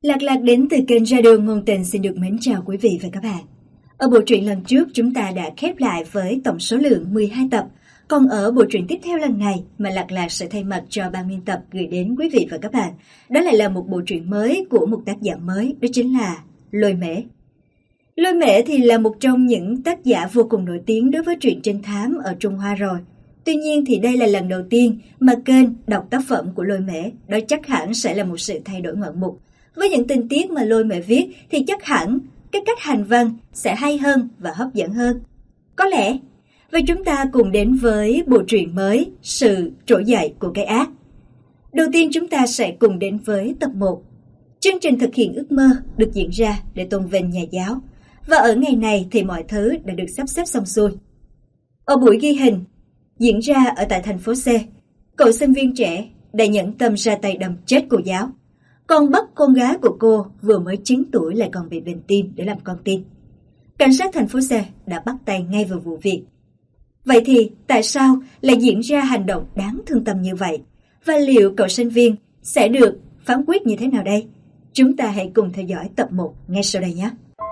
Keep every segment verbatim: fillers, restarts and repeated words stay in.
Lạc Lạc đến từ kênh Radio Ngôn Tình xin được mến chào quý vị và các bạn. Ở bộ truyện lần trước chúng ta đã khép lại với tổng số lượng mười hai tập. Còn ở bộ truyện tiếp theo lần này mà Lạc Lạc sẽ thay mặt cho ban biên tập gửi đến quý vị và các bạn, đó lại là một bộ truyện mới của một tác giả mới, đó chính là Lôi Mễ. Lôi Mễ thì là một trong những tác giả vô cùng nổi tiếng đối với truyện trinh thám ở Trung Hoa rồi. Tuy nhiên thì đây là lần đầu tiên mà kênh đọc tác phẩm của Lôi Mễ, đó chắc hẳn sẽ là một sự thay đổi ngoạn mục. Với những tình tiết mà Lôi Mễ viết thì chắc hẳn cái cách hành văn sẽ hay hơn và hấp dẫn hơn. Có lẽ, và chúng ta cùng đến với bộ truyện mới Sự Trỗi Dậy của Cái Ác. Đầu tiên chúng ta sẽ cùng đến với tập một. Chương trình thực hiện ước mơ được diễn ra để tôn vinh nhà giáo. Và ở ngày này thì mọi thứ đã được sắp xếp xong xuôi. Ở buổi ghi hình diễn ra ở tại thành phố C, cậu sinh viên trẻ đã nhẫn tâm ra tay đâm chết cô giáo. Còn bắt con gái của cô vừa mới chín tuổi lại còn bị bệnh tim để làm con tin. Cảnh sát thành phố C đã bắt tay ngay vào vụ việc. Vậy thì tại sao lại diễn ra hành động đáng thương tâm như vậy? Và liệu cậu sinh viên sẽ được phán quyết như thế nào đây? Chúng ta hãy cùng theo dõi tập một ngay sau đây nhé.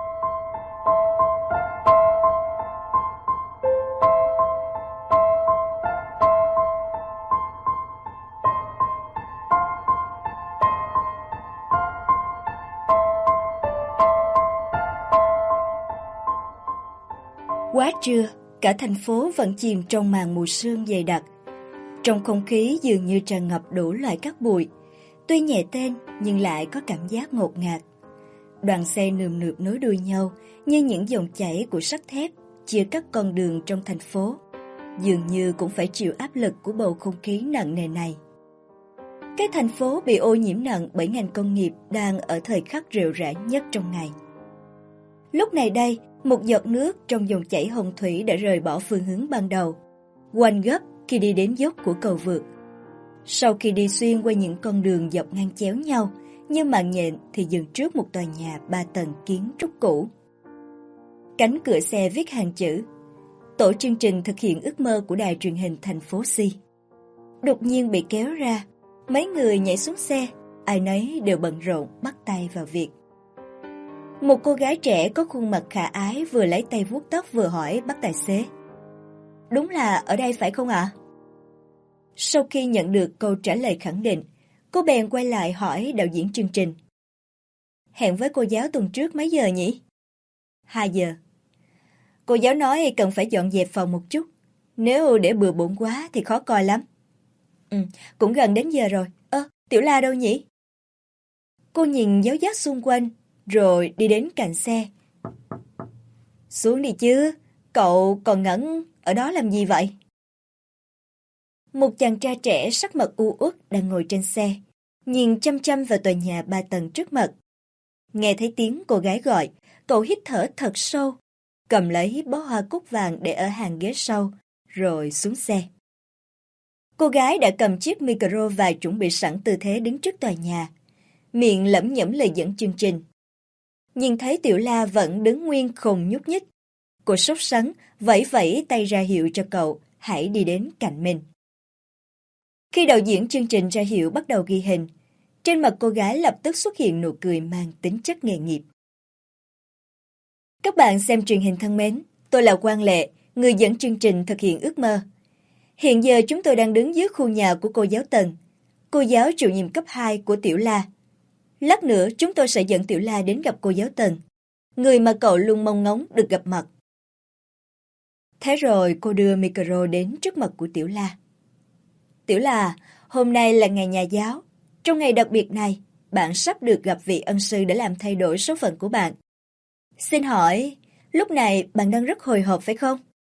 Quá trưa, cả thành phố vẫn chìm trong màn mù sương dày đặc. Trong không khí dường như tràn ngập đủ loại cát bụi, tuy nhẹ tên nhưng lại có cảm giác ngột ngạt. Đoàn xe nườm nượp nối đuôi nhau như những dòng chảy của sắt thép chia cắt con đường trong thành phố, dường như cũng phải chịu áp lực của bầu không khí nặng nề này. Cái thành phố bị ô nhiễm nặng bởi ngành công nghiệp đang ở thời khắc rệu rã nhất trong ngày. Lúc này đây, một giọt nước trong dòng chảy hồng thủy đã rời bỏ phương hướng ban đầu, quanh gấp khi đi đến dốc của cầu vượt. Sau khi đi xuyên qua những con đường dọc ngang chéo nhau, như mạng nhện thì dừng trước một tòa nhà ba tầng kiến trúc cũ. Cánh cửa xe viết hàng chữ: Tổ chương trình thực hiện ước mơ của đài truyền hình thành phố C. Đột nhiên bị kéo ra, mấy người nhảy xuống xe, ai nấy đều bận rộn bắt tay vào việc. Một cô gái trẻ có khuôn mặt khả ái vừa lấy tay vuốt tóc vừa hỏi bác tài xế: Đúng là ở đây phải không ạ? À? Sau khi nhận được câu trả lời khẳng định, cô bèn quay lại hỏi đạo diễn chương trình: Hẹn với cô giáo tuần trước mấy giờ nhỉ? hai giờ. Cô giáo nói cần phải dọn dẹp phòng một chút, nếu để bừa bộn quá thì khó coi lắm. Ừ, cũng gần đến giờ rồi. Ơ, Tiểu La đâu nhỉ? Cô nhìn giáo giác xung quanh, rồi đi đến cạnh xe. Xuống đi chứ, cậu còn ngẩn ở đó làm gì vậy? Một chàng trai trẻ sắc mặt u uất đang ngồi trên xe, nhìn chăm chăm vào tòa nhà ba tầng trước mặt. Nghe thấy tiếng cô gái gọi, cậu hít thở thật sâu, cầm lấy bó hoa cúc vàng để ở hàng ghế sau, rồi xuống xe. Cô gái đã cầm chiếc micro và chuẩn bị sẵn tư thế đứng trước tòa nhà, miệng lẩm nhẩm lời dẫn chương trình. Nhìn thấy Tiểu La vẫn đứng nguyên không nhúc nhích, cô sốt sắng vẫy vẫy tay ra hiệu cho cậu hãy đi đến cạnh mình. Khi đạo diễn chương trình ra hiệu bắt đầu ghi hình, trên mặt cô gái lập tức xuất hiện nụ cười mang tính chất nghề nghiệp. Các bạn xem truyền hình thân mến, tôi là Quang Lệ, người dẫn chương trình thực hiện ước mơ. Hiện giờ chúng tôi đang đứng dưới khu nhà của cô giáo Tần, cô giáo chủ nhiệm cấp hai của Tiểu La. Lát nữa chúng tôi sẽ dẫn Tiểu La đến gặp cô giáo Tần, người mà cậu luôn mong ngóng được gặp mặt. Thế rồi cô đưa micro đến trước mặt của Tiểu La. Tiểu La, hôm nay là ngày nhà giáo. Trong ngày đặc biệt này, bạn sắp được gặp vị ân sư để làm thay đổi số phận của bạn. Xin hỏi, lúc này bạn đang rất hồi hộp phải không?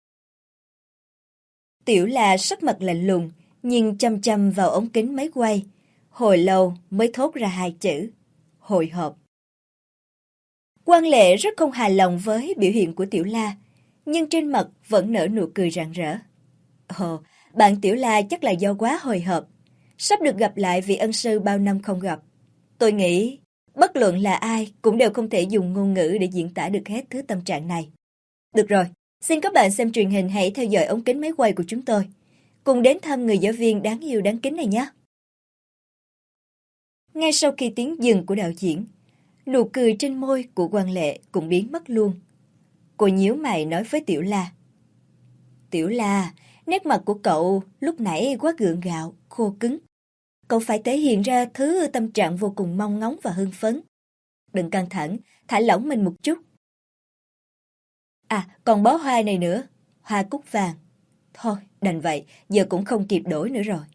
Tiểu La sắc mặt lạnh lùng, nhìn chăm chăm vào ống kính máy quay. Hồi lâu mới thốt ra hai chữ: hồi hộp. Quang Lệ rất không hài lòng với biểu hiện của Tiểu La, nhưng trên mặt vẫn nở nụ cười rạng rỡ. Ồ, bạn Tiểu La chắc là do quá hồi hộp, sắp được gặp lại vị ân sư bao năm không gặp. Tôi nghĩ, bất luận là ai cũng đều không thể dùng ngôn ngữ để diễn tả được hết thứ tâm trạng này. Được rồi, xin các bạn xem truyền hình hãy theo dõi ống kính máy quay của chúng tôi. Cùng đến thăm người giáo viên đáng yêu đáng kính này nhé. Ngay sau khi tiếng dừng của đạo diễn, Nụ cười trên môi của Quang Lệ cũng biến mất luôn. Cô nhíu mày nói với Tiểu La. Tiểu La, nét mặt của cậu lúc nãy quá gượng gạo, khô cứng. Cậu phải thể hiện ra thứ tâm trạng vô cùng mong ngóng và hưng phấn. Đừng căng thẳng, thả lỏng mình một chút. À, còn bó hoa này nữa, hoa cúc vàng. Thôi, đành vậy, giờ cũng không kịp đổi nữa rồi.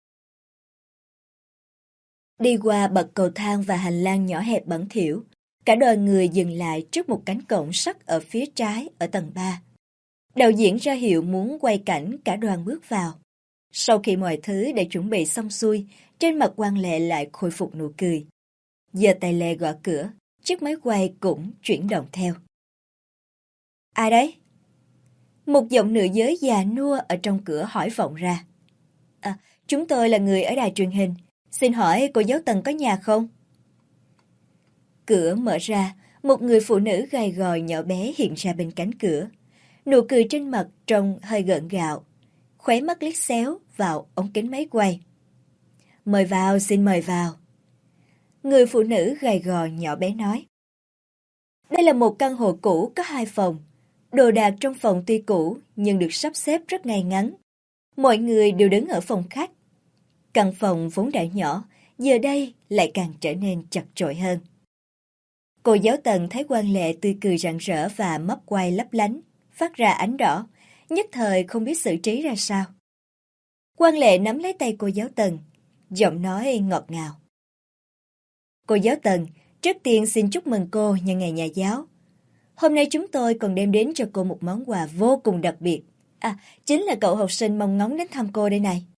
Đi qua bậc cầu thang và hành lang nhỏ hẹp bẩn thỉu, cả đoàn người dừng lại trước một cánh cổng sắt ở phía trái ở tầng ba. Đạo diễn ra hiệu muốn quay cảnh, cả đoàn bước vào. Sau khi mọi thứ đã chuẩn bị xong xuôi, trên mặt Quang Lệ lại khôi phục nụ cười. Giơ tay lẹ gõ cửa, chiếc máy quay cũng chuyển động theo. Ai đấy? Một giọng nữ giới già nua ở trong cửa hỏi vọng ra. À, chúng tôi là người ở đài truyền hình. Xin hỏi cô giáo Tần có nhà không? Cửa mở ra, một người phụ nữ gầy gò nhỏ bé hiện ra bên cánh cửa. Nụ cười trên mặt trông hơi gượng gạo, khóe mắt liếc xéo vào ống kính máy quay. Mời vào, xin mời vào. Người phụ nữ gầy gò nhỏ bé nói. Đây là một căn hộ cũ có hai phòng. Đồ đạc trong phòng tuy cũ nhưng được sắp xếp rất ngay ngắn. Mọi người đều đứng ở phòng khách. Căn phòng vốn đã nhỏ, giờ đây lại càng trở nên chật chội hơn. Cô giáo Tần thấy Quang Lệ tươi cười rạng rỡ và mắt quay lấp lánh, phát ra ánh đỏ, nhất thời không biết xử trí ra sao. Quang Lệ nắm lấy tay cô giáo Tần, giọng nói ngọt ngào. Cô giáo Tần, trước tiên xin chúc mừng cô nhân ngày nhà giáo. Hôm nay chúng tôi còn đem đến cho cô một món quà vô cùng đặc biệt. À, chính là cậu học sinh mong ngóng đến thăm cô đây này.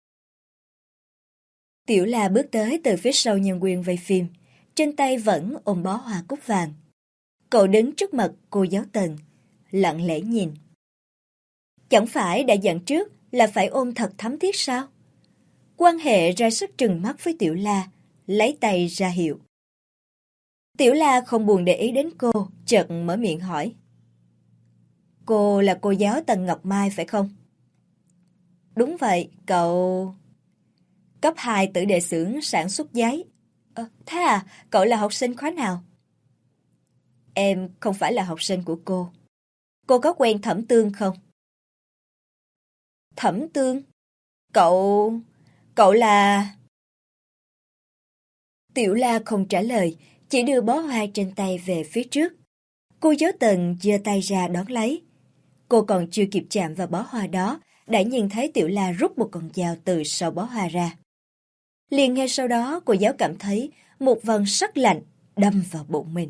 Tiểu La bước tới từ phía sau nhân viên quay phim, trên tay vẫn ôm bó hoa cúc vàng. Cậu đứng trước mặt cô giáo Tần, lặng lẽ nhìn. Chẳng phải đã dặn trước là phải ôm thật thắm thiết sao? Quan Hệ ra sức trừng mắt với Tiểu La, lấy tay ra hiệu. Tiểu La không buồn để ý đến cô, chợt mở miệng hỏi. Cô là cô giáo Tần Ngọc Mai phải không? Đúng vậy, cậu... Cấp hai tử đệ xưởng sản xuất giấy. À, thế à, cậu là học sinh khóa nào? Em không phải là học sinh của cô. Cô có quen Thẩm Tương không? Thẩm Tương? Cậu... Cậu là... Tiểu La không trả lời, chỉ đưa bó hoa trên tay về phía trước. Cô giáo Tần giơ tay ra đón lấy. Cô còn chưa kịp chạm vào bó hoa đó, đã nhìn thấy Tiểu La rút một con dao từ sau bó hoa ra. Liền ngay sau đó, cô giáo cảm thấy một vần sắc lạnh đâm vào bụng mình.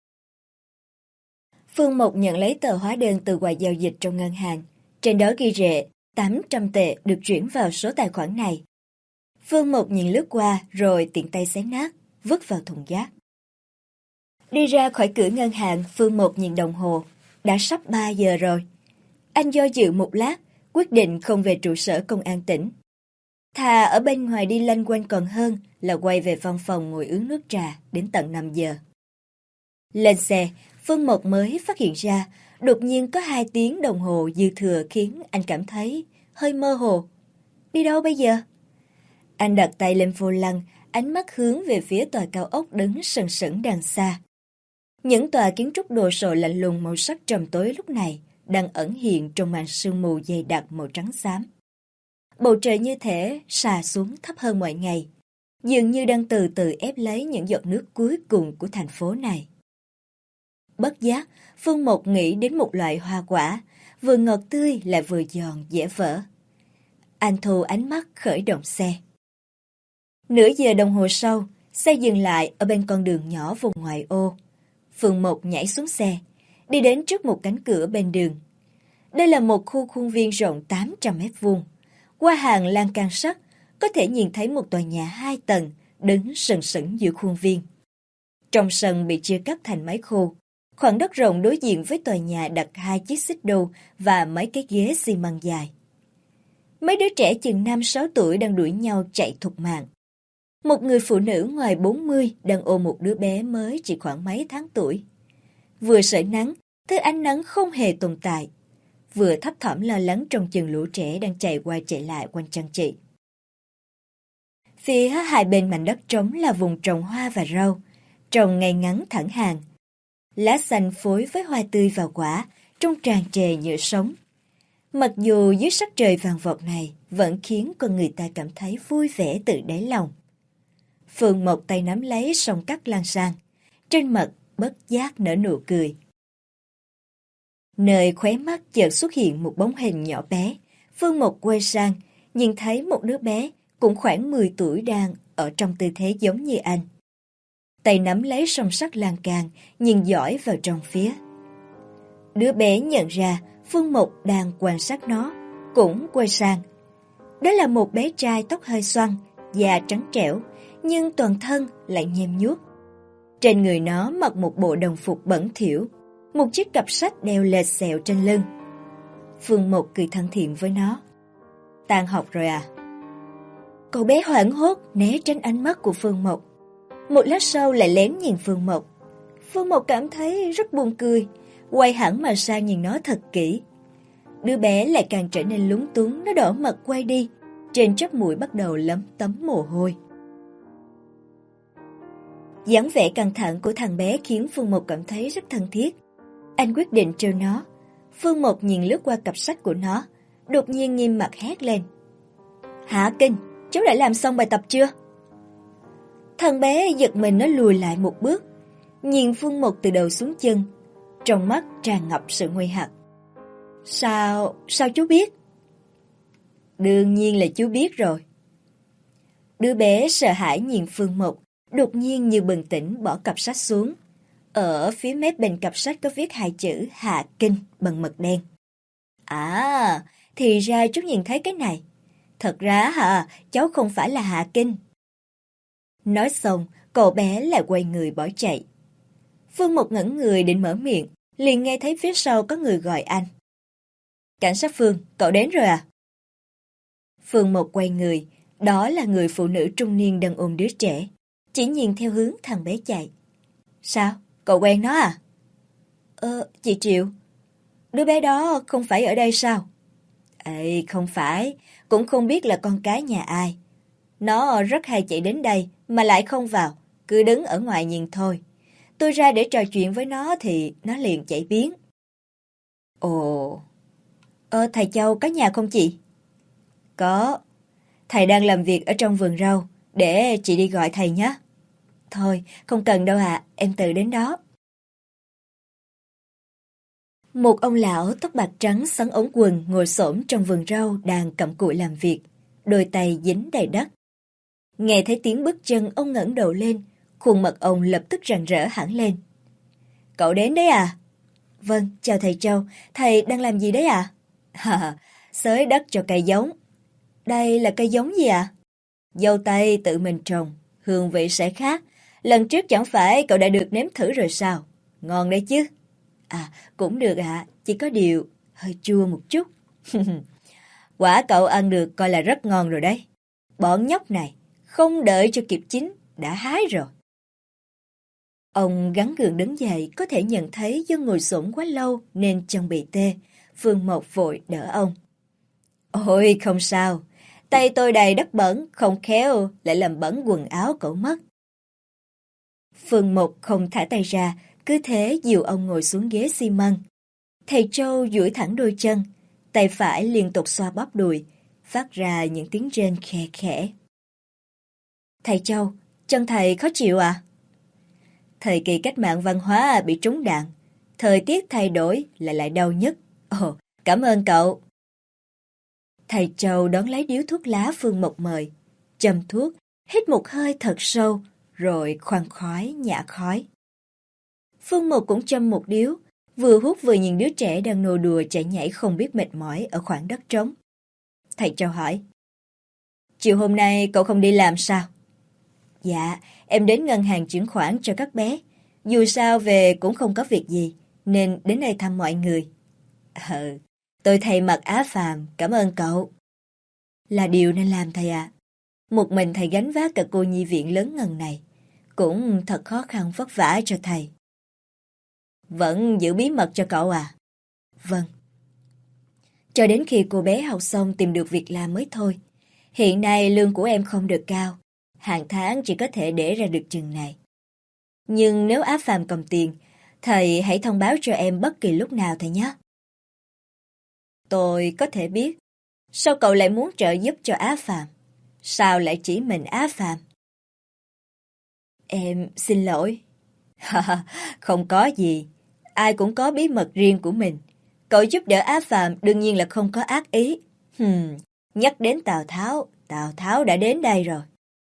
Phương Mộc nhận lấy tờ hóa đơn từ quầy giao dịch trong ngân hàng. Trên đó ghi rệ tám trăm tệ được chuyển vào số tài khoản này. Phương Mộc nhìn lướt qua rồi tiện tay xé nát, vứt vào thùng rác. Đi ra khỏi cửa ngân hàng, Phương Mộc nhìn đồng hồ. Đã sắp ba giờ rồi. Anh do dự một lát, quyết định không về trụ sở công an tỉnh. Thà ở bên ngoài đi lanh quanh còn hơn là quay về văn phòng ngồi uống nước trà đến tận năm giờ. Lên xe, Phương Mộc mới phát hiện ra đột nhiên có hai tiếng đồng hồ dư thừa khiến anh cảm thấy hơi mơ hồ. Đi đâu bây giờ? Anh đặt tay lên vô lăng, ánh mắt hướng về phía tòa cao ốc đứng sừng sững đằng xa. Những tòa kiến trúc đồ sộ lạnh lùng màu sắc trầm tối lúc này đang ẩn hiện trong màn sương mù dày đặc màu trắng xám. Bầu trời như thể xà xuống thấp hơn mọi ngày, dường như đang từ từ ép lấy những giọt nước cuối cùng của thành phố này. Bất giác, Phương Mộc nghĩ đến một loại hoa quả, vừa ngọt tươi lại vừa giòn dễ vỡ. Anh thu ánh mắt khởi động xe. Nửa giờ đồng hồ sau, xe dừng lại ở bên con đường nhỏ vùng ngoại ô. Phương Mộc nhảy xuống xe, đi đến trước một cánh cửa bên đường. Đây là một khu khuôn viên rộng tám trăm mét vuông. Qua hàng lan can sắt, có thể nhìn thấy một tòa nhà hai tầng đứng sừng sững giữa khuôn viên. Trong sân bị chia cắt thành mấy khu, khoảng đất rộng đối diện với tòa nhà đặt hai chiếc xích đu và mấy cái ghế xi măng dài. Mấy đứa trẻ chừng năm sáu tuổi đang đuổi nhau chạy thục mạng. Một người phụ nữ ngoài bốn mươi đang ôm một đứa bé mới chỉ khoảng mấy tháng tuổi. Vừa sưởi nắng, thứ ánh nắng không hề tồn tại. Vừa thấp thỏm lo lắng trong chừng lũ trẻ đang chạy qua chạy lại quanh trang trị. Phía hai bên mảnh đất trống là vùng trồng hoa và rau. trồng ngay ngắn thẳng hàng. Lá xanh phối với hoa tươi và quả, trông tràn trề nhựa sống. Mặc dù dưới sắc trời vàng vọt này vẫn khiến con người ta cảm thấy vui vẻ từ đáy lòng. Phương một tay nắm lấy song cắt lan sang, trên mặt bất giác nở nụ cười. Nơi khóe mắt chợt xuất hiện một bóng hình nhỏ bé. Phương Mộc quay sang, nhìn thấy một đứa bé cũng khoảng mười tuổi đang ở trong tư thế giống như anh. Tay nắm lấy song sắt lan can, nhìn dõi vào trong phía. Đứa bé nhận ra Phương Mộc đang quan sát nó, cũng quay sang. Đó là một bé trai tóc hơi xoăn, da trắng trẻo, nhưng toàn thân lại nhem nhuốc. Trên người nó mặc một bộ đồng phục bẩn thỉu, một chiếc cặp sách đeo lệch xẹo trên lưng. Phương Mộc cười thân thiện với nó. Tan học rồi à? Cậu bé hoảng hốt né tránh ánh mắt của Phương Mộc. Một lát sau lại lén nhìn Phương Mộc. Phương Mộc cảm thấy rất buồn cười, quay hẳn mà sang nhìn nó thật kỹ. Đứa bé lại càng trở nên lúng túng, nó đỏ mặt quay đi, trên chóp mũi bắt đầu lấm tấm mồ hôi. Dáng vẻ căng thẳng của thằng bé khiến Phương Mộc cảm thấy rất thân thiết. Anh quyết định trêu nó. Phương Mộc nhìn lướt qua cặp sách của nó, đột nhiên nghiêm mặt hét lên. Hạ Kinh, cháu đã làm xong bài tập chưa? Thằng bé giật mình, nó lùi lại một bước, nhìn Phương Mộc từ đầu xuống chân, trong mắt tràn ngập sự nguy hại. Sao, sao chú biết? Đương nhiên là chú biết rồi. Đứa bé sợ hãi nhìn Phương Mộc, đột nhiên như bừng tỉnh bỏ cặp sách xuống. Ở phía mép bên cặp sách có viết hai chữ Hạ Kinh bằng mực đen. À, thì ra chú nhìn thấy cái này. Thật ra hả, cháu không phải là Hạ Kinh. Nói xong, cậu bé lại quay người bỏ chạy. Phương Mộc ngẩn người định mở miệng, liền nghe thấy phía sau có người gọi anh. Cảnh sát Phương, cậu đến rồi à? Phương Mộc quay người, đó là người phụ nữ trung niên đang ôm đứa trẻ, chỉ nhìn theo hướng thằng bé chạy. Sao, cậu quen nó à? Ờ, chị Triệu. Đứa bé đó không phải ở đây sao? Ê, không phải, cũng không biết là con cái nhà ai. Nó rất hay chạy đến đây mà lại không vào, cứ đứng ở ngoài nhìn thôi. Tôi ra để trò chuyện với nó thì nó liền chạy biến. Ồ, ờ, thầy Châu có nhà không chị? Có, thầy đang làm việc ở trong vườn rau, để chị đi gọi thầy nhé. Thôi, không cần đâu ạ, à, em tự đến đó. Một ông lão tóc bạc trắng xoắn ống quần ngồi xổm trong vườn rau đang cặm cụi làm việc, đôi tay dính đầy đất. Nghe thấy tiếng bước chân, ông ngẩng đầu lên, khuôn mặt ông lập tức rạng rỡ hẳn lên. Cậu đến đấy à? Vâng, chào thầy Châu, thầy đang làm gì đấy à? À, xới đất cho cây giống. Đây là cây giống gì ạ? À? Dâu tây tự mình trồng, hương vị sẽ khác. Lần trước chẳng phải cậu đã được nếm thử rồi sao? Ngon đấy chứ? À, cũng được ạ, à, chỉ có điều hơi chua một chút. Quả cậu ăn được coi là rất ngon rồi đấy. Bọn nhóc này không đợi cho kịp chín đã hái rồi. Ông gắng gượng đứng dậy, có thể nhận thấy do ngồi xổm quá lâu nên chân bị tê. Phương Mộc vội đỡ ông. Ôi không sao, tay tôi đầy đất bẩn, không khéo lại làm bẩn quần áo cậu mất. Phương Mộc không thả tay ra, cứ thế dìu ông ngồi xuống ghế xi măng. Thầy Châu duỗi thẳng đôi chân, tay phải liên tục xoa bóp đùi, phát ra những tiếng rên khe khẽ. Thầy Châu, chân thầy khó chịu à? Thời kỳ cách mạng văn hóa bị trúng đạn, thời tiết thay đổi lại lại đau nhất. Ồ, cảm ơn cậu. Thầy Châu đón lấy điếu thuốc lá Phương Mộc mời, châm thuốc, hít một hơi thật sâu, rồi khoan khoái nhả khói. Phương Mộc cũng châm một điếu, vừa hút vừa nhìn đứa trẻ đang nô đùa chạy nhảy không biết mệt mỏi ở khoảng đất trống. Thầy Châu hỏi, chiều hôm nay cậu không đi làm sao? Dạ, em đến ngân hàng chuyển khoản cho các bé. Dù sao về cũng không có việc gì, nên đến đây thăm mọi người. Ừ, tôi thầy mặc Á Phàm, cảm ơn cậu. Là điều nên làm thầy ạ. À. Một mình thầy gánh vác cả cô nhi viện lớn ngần này, cũng thật khó khăn vất vả cho thầy. Vẫn giữ bí mật cho cậu à? Vâng. Cho đến khi cô bé học xong tìm được việc làm mới thôi. Hiện nay lương của em không được cao, hàng tháng chỉ có thể để ra được chừng này. Nhưng nếu Á Phàm cầm tiền, thầy hãy thông báo cho em bất kỳ lúc nào thầy nhé. Tôi có thể biết. Sao cậu lại muốn trợ giúp cho Á Phàm? Sao lại chỉ mình Á Phàm? Em xin lỗi. Không có gì. Ai cũng có bí mật riêng của mình. Cậu giúp đỡ Á Phàm đương nhiên là không có ác ý. Hmm, nhắc đến Tào Tháo, Tào Tháo đã đến đây rồi.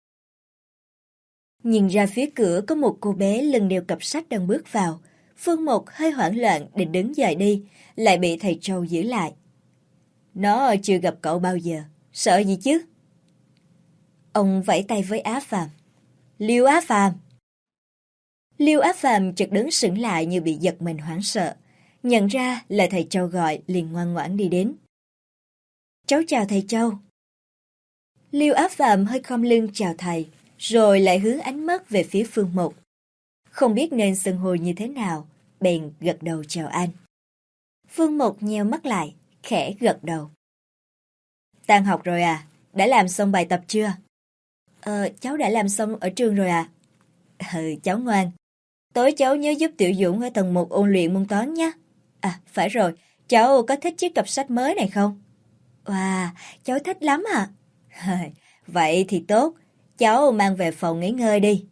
Nhìn ra phía cửa có một cô bé lưng đeo cặp sách đang bước vào. Phương Mộc hơi hoảng loạn định đứng dậy đi, lại bị thầy Châu giữ lại. Nó chưa gặp cậu bao giờ, sợ gì chứ? Ông vẫy tay với Á Phàm. Liêu Á Phàm. Liêu Á Phàm chợt đứng sững lại như bị giật mình hoảng sợ. Nhận ra là thầy Châu gọi, liền ngoan ngoãn đi đến. Cháu chào thầy Châu. Liêu Á Phàm hơi khom lưng chào thầy, rồi lại hướng ánh mắt về phía Phương Mộc. Không biết nên xưng hô như thế nào, bèn gật đầu chào anh. Phương Mộc nheo mắt lại, khẽ gật đầu. Tan học rồi à? Đã làm xong bài tập chưa? Ờ, cháu đã làm xong ở trường rồi à? Ừ, cháu ngoan. Tối cháu nhớ giúp Tiểu Dũng ở tầng một ôn luyện môn toán nhé. À, phải rồi, cháu có thích chiếc cặp sách mới này không? Wow, cháu thích lắm à? Vậy thì tốt, cháu mang về phòng nghỉ ngơi đi.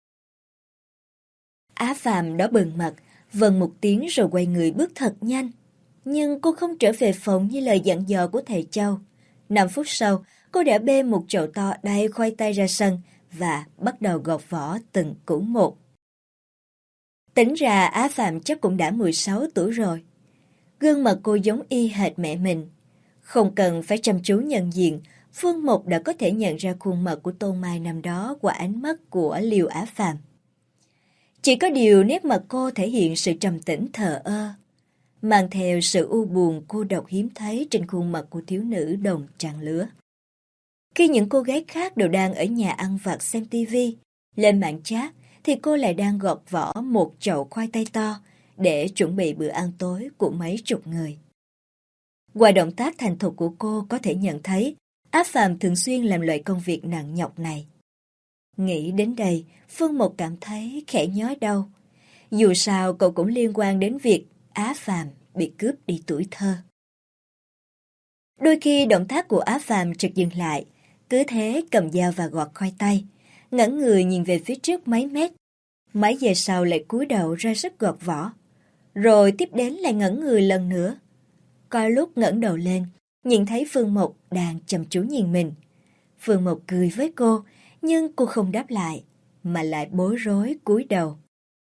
Á Phàm đó bừng mặt, vâng một tiếng rồi quay người bước thật nhanh. Nhưng cô không trở về phòng như lời dặn dò của thầy Châu. Năm phút sau, cô đã bê một chậu to đầy khoai tây ra sân và bắt đầu gọt vỏ từng củ một. Tính ra Á Phàm chắc cũng đã mười sáu tuổi rồi. Gương mặt cô giống y hệt mẹ mình. Không cần phải chăm chú nhận diện, Phương Mộc đã có thể nhận ra khuôn mặt của Tôn Mai năm đó qua ánh mắt của Liêu Á Phàm. Chỉ có điều nét mặt cô thể hiện sự trầm tĩnh thờ ơ, mang theo sự u buồn cô độc hiếm thấy trên khuôn mặt của thiếu nữ đồng trang lứa. Khi những cô gái khác đều đang ở nhà ăn vặt xem tivi, lên mạng chat, thì cô lại đang gọt vỏ một chậu khoai tây to để chuẩn bị bữa ăn tối của mấy chục người. Qua động tác thành thục của cô có thể nhận thấy Á Phàm thường xuyên làm loại công việc nặng nhọc này. Nghĩ đến đây, Phương Mộc cảm thấy khẽ nhói đau. Dù sao cậu cũng liên quan đến việc Á Phàm bị cướp đi tuổi thơ. Đôi khi động tác của Á Phàm chợt dừng lại, cứ thế cầm dao và gọt khoai tây, ngẩng người nhìn về phía trước mấy mét. Mấy giây sau lại cúi đầu ra sức gọt vỏ, rồi tiếp đến lại ngẩng người lần nữa. Coi lúc ngẩng đầu lên, nhìn thấy Phương Mộc đang chăm chú nhìn mình. Phương Mộc cười với cô, nhưng cô không đáp lại, mà lại bối rối cúi đầu.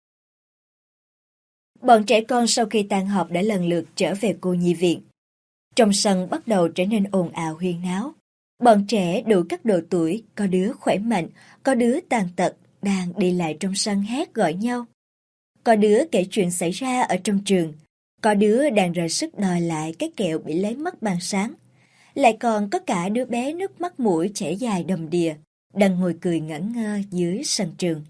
Bọn trẻ con sau khi tan học đã lần lượt trở về cô nhi viện. Trong sân bắt đầu trở nên ồn ào huyên náo. Bọn trẻ đủ các độ tuổi, có đứa khỏe mạnh, có đứa tàn tật, đang đi lại trong sân hét gọi nhau. Có đứa kể chuyện xảy ra ở trong trường, có đứa đang ra sức đòi lại cái kẹo bị lấy mất ban sáng. Lại còn có cả đứa bé nước mắt mũi chảy dài đầm đìa, đang ngồi cười ngẩn ngơ dưới sân trường.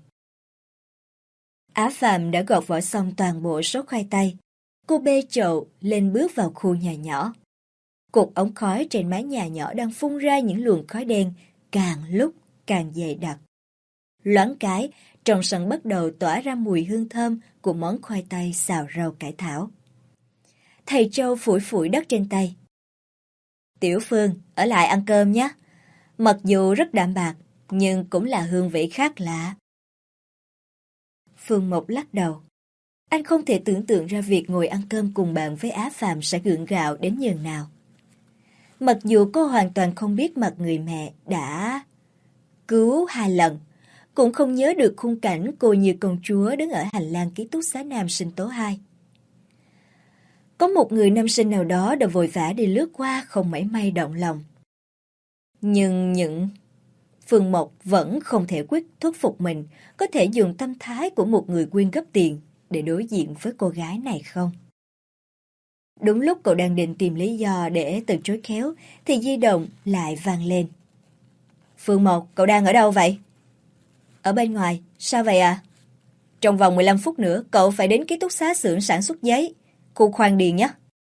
Á Phàm đã gọt vỏ xong toàn bộ số khoai tây. Cô bê chậu lên bước vào khu nhà nhỏ. Cột ống khói trên mái nhà nhỏ đang phun ra những luồng khói đen càng lúc càng dày đặc. Loáng cái, trong sân bắt đầu tỏa ra mùi hương thơm của món khoai tây xào rau cải thảo. Thầy Châu phủi phủi đất trên tay. Tiểu Phương, ở lại ăn cơm nhé. Mặc dù rất đạm bạc, nhưng cũng là hương vị khác lạ. Phương Mộc lắc đầu. Anh không thể tưởng tượng ra việc ngồi ăn cơm cùng bạn với Á Phàm sẽ gượng gạo đến nhường nào. Mặc dù cô hoàn toàn không biết mặt người mẹ đã cứu hai lần, cũng không nhớ được khung cảnh cô như công chúa đứng ở hành lang ký túc xá nam sinh tố hai. Có một người nam sinh nào đó đã vội vã đi lướt qua không mảy may động lòng. Nhưng những Phương Mộc vẫn không thể quyết thuyết phục mình có thể dùng tâm thái của một người quyên góp tiền để đối diện với cô gái này không. Đúng lúc cậu đang định tìm lý do để từ chối khéo thì di động lại vang lên. Phương Mộc, cậu đang ở đâu vậy? Ở bên ngoài, sao vậy à? Trong vòng mười lăm phút nữa cậu phải đến ký túc xá xưởng sản xuất giấy, khu khoan điền nhé.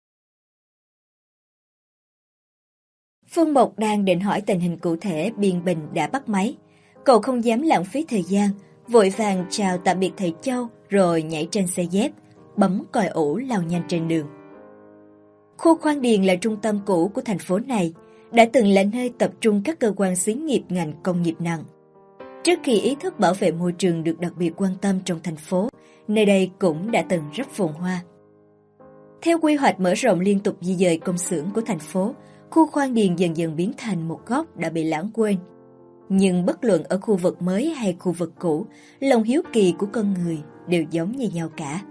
Phương Mộc đang định hỏi tình hình cụ thể, Biên Bình đã bắt máy. Cậu không dám lãng phí thời gian, vội vàng chào tạm biệt thầy Châu rồi nhảy trên xe dép, bấm còi ủ lao nhanh trên đường. Khu Khoan Điền là trung tâm cũ của thành phố này, đã từng là nơi tập trung các cơ quan xí nghiệp ngành công nghiệp nặng. Trước khi ý thức bảo vệ môi trường được đặc biệt quan tâm trong thành phố, nơi đây cũng đã từng rất phồn hoa. Theo quy hoạch mở rộng liên tục di dời công xưởng của thành phố, khu Khoan Điền dần dần biến thành một góc đã bị lãng quên. Nhưng bất luận ở khu vực mới hay khu vực cũ, lòng hiếu kỳ của con người đều giống như nhau cả.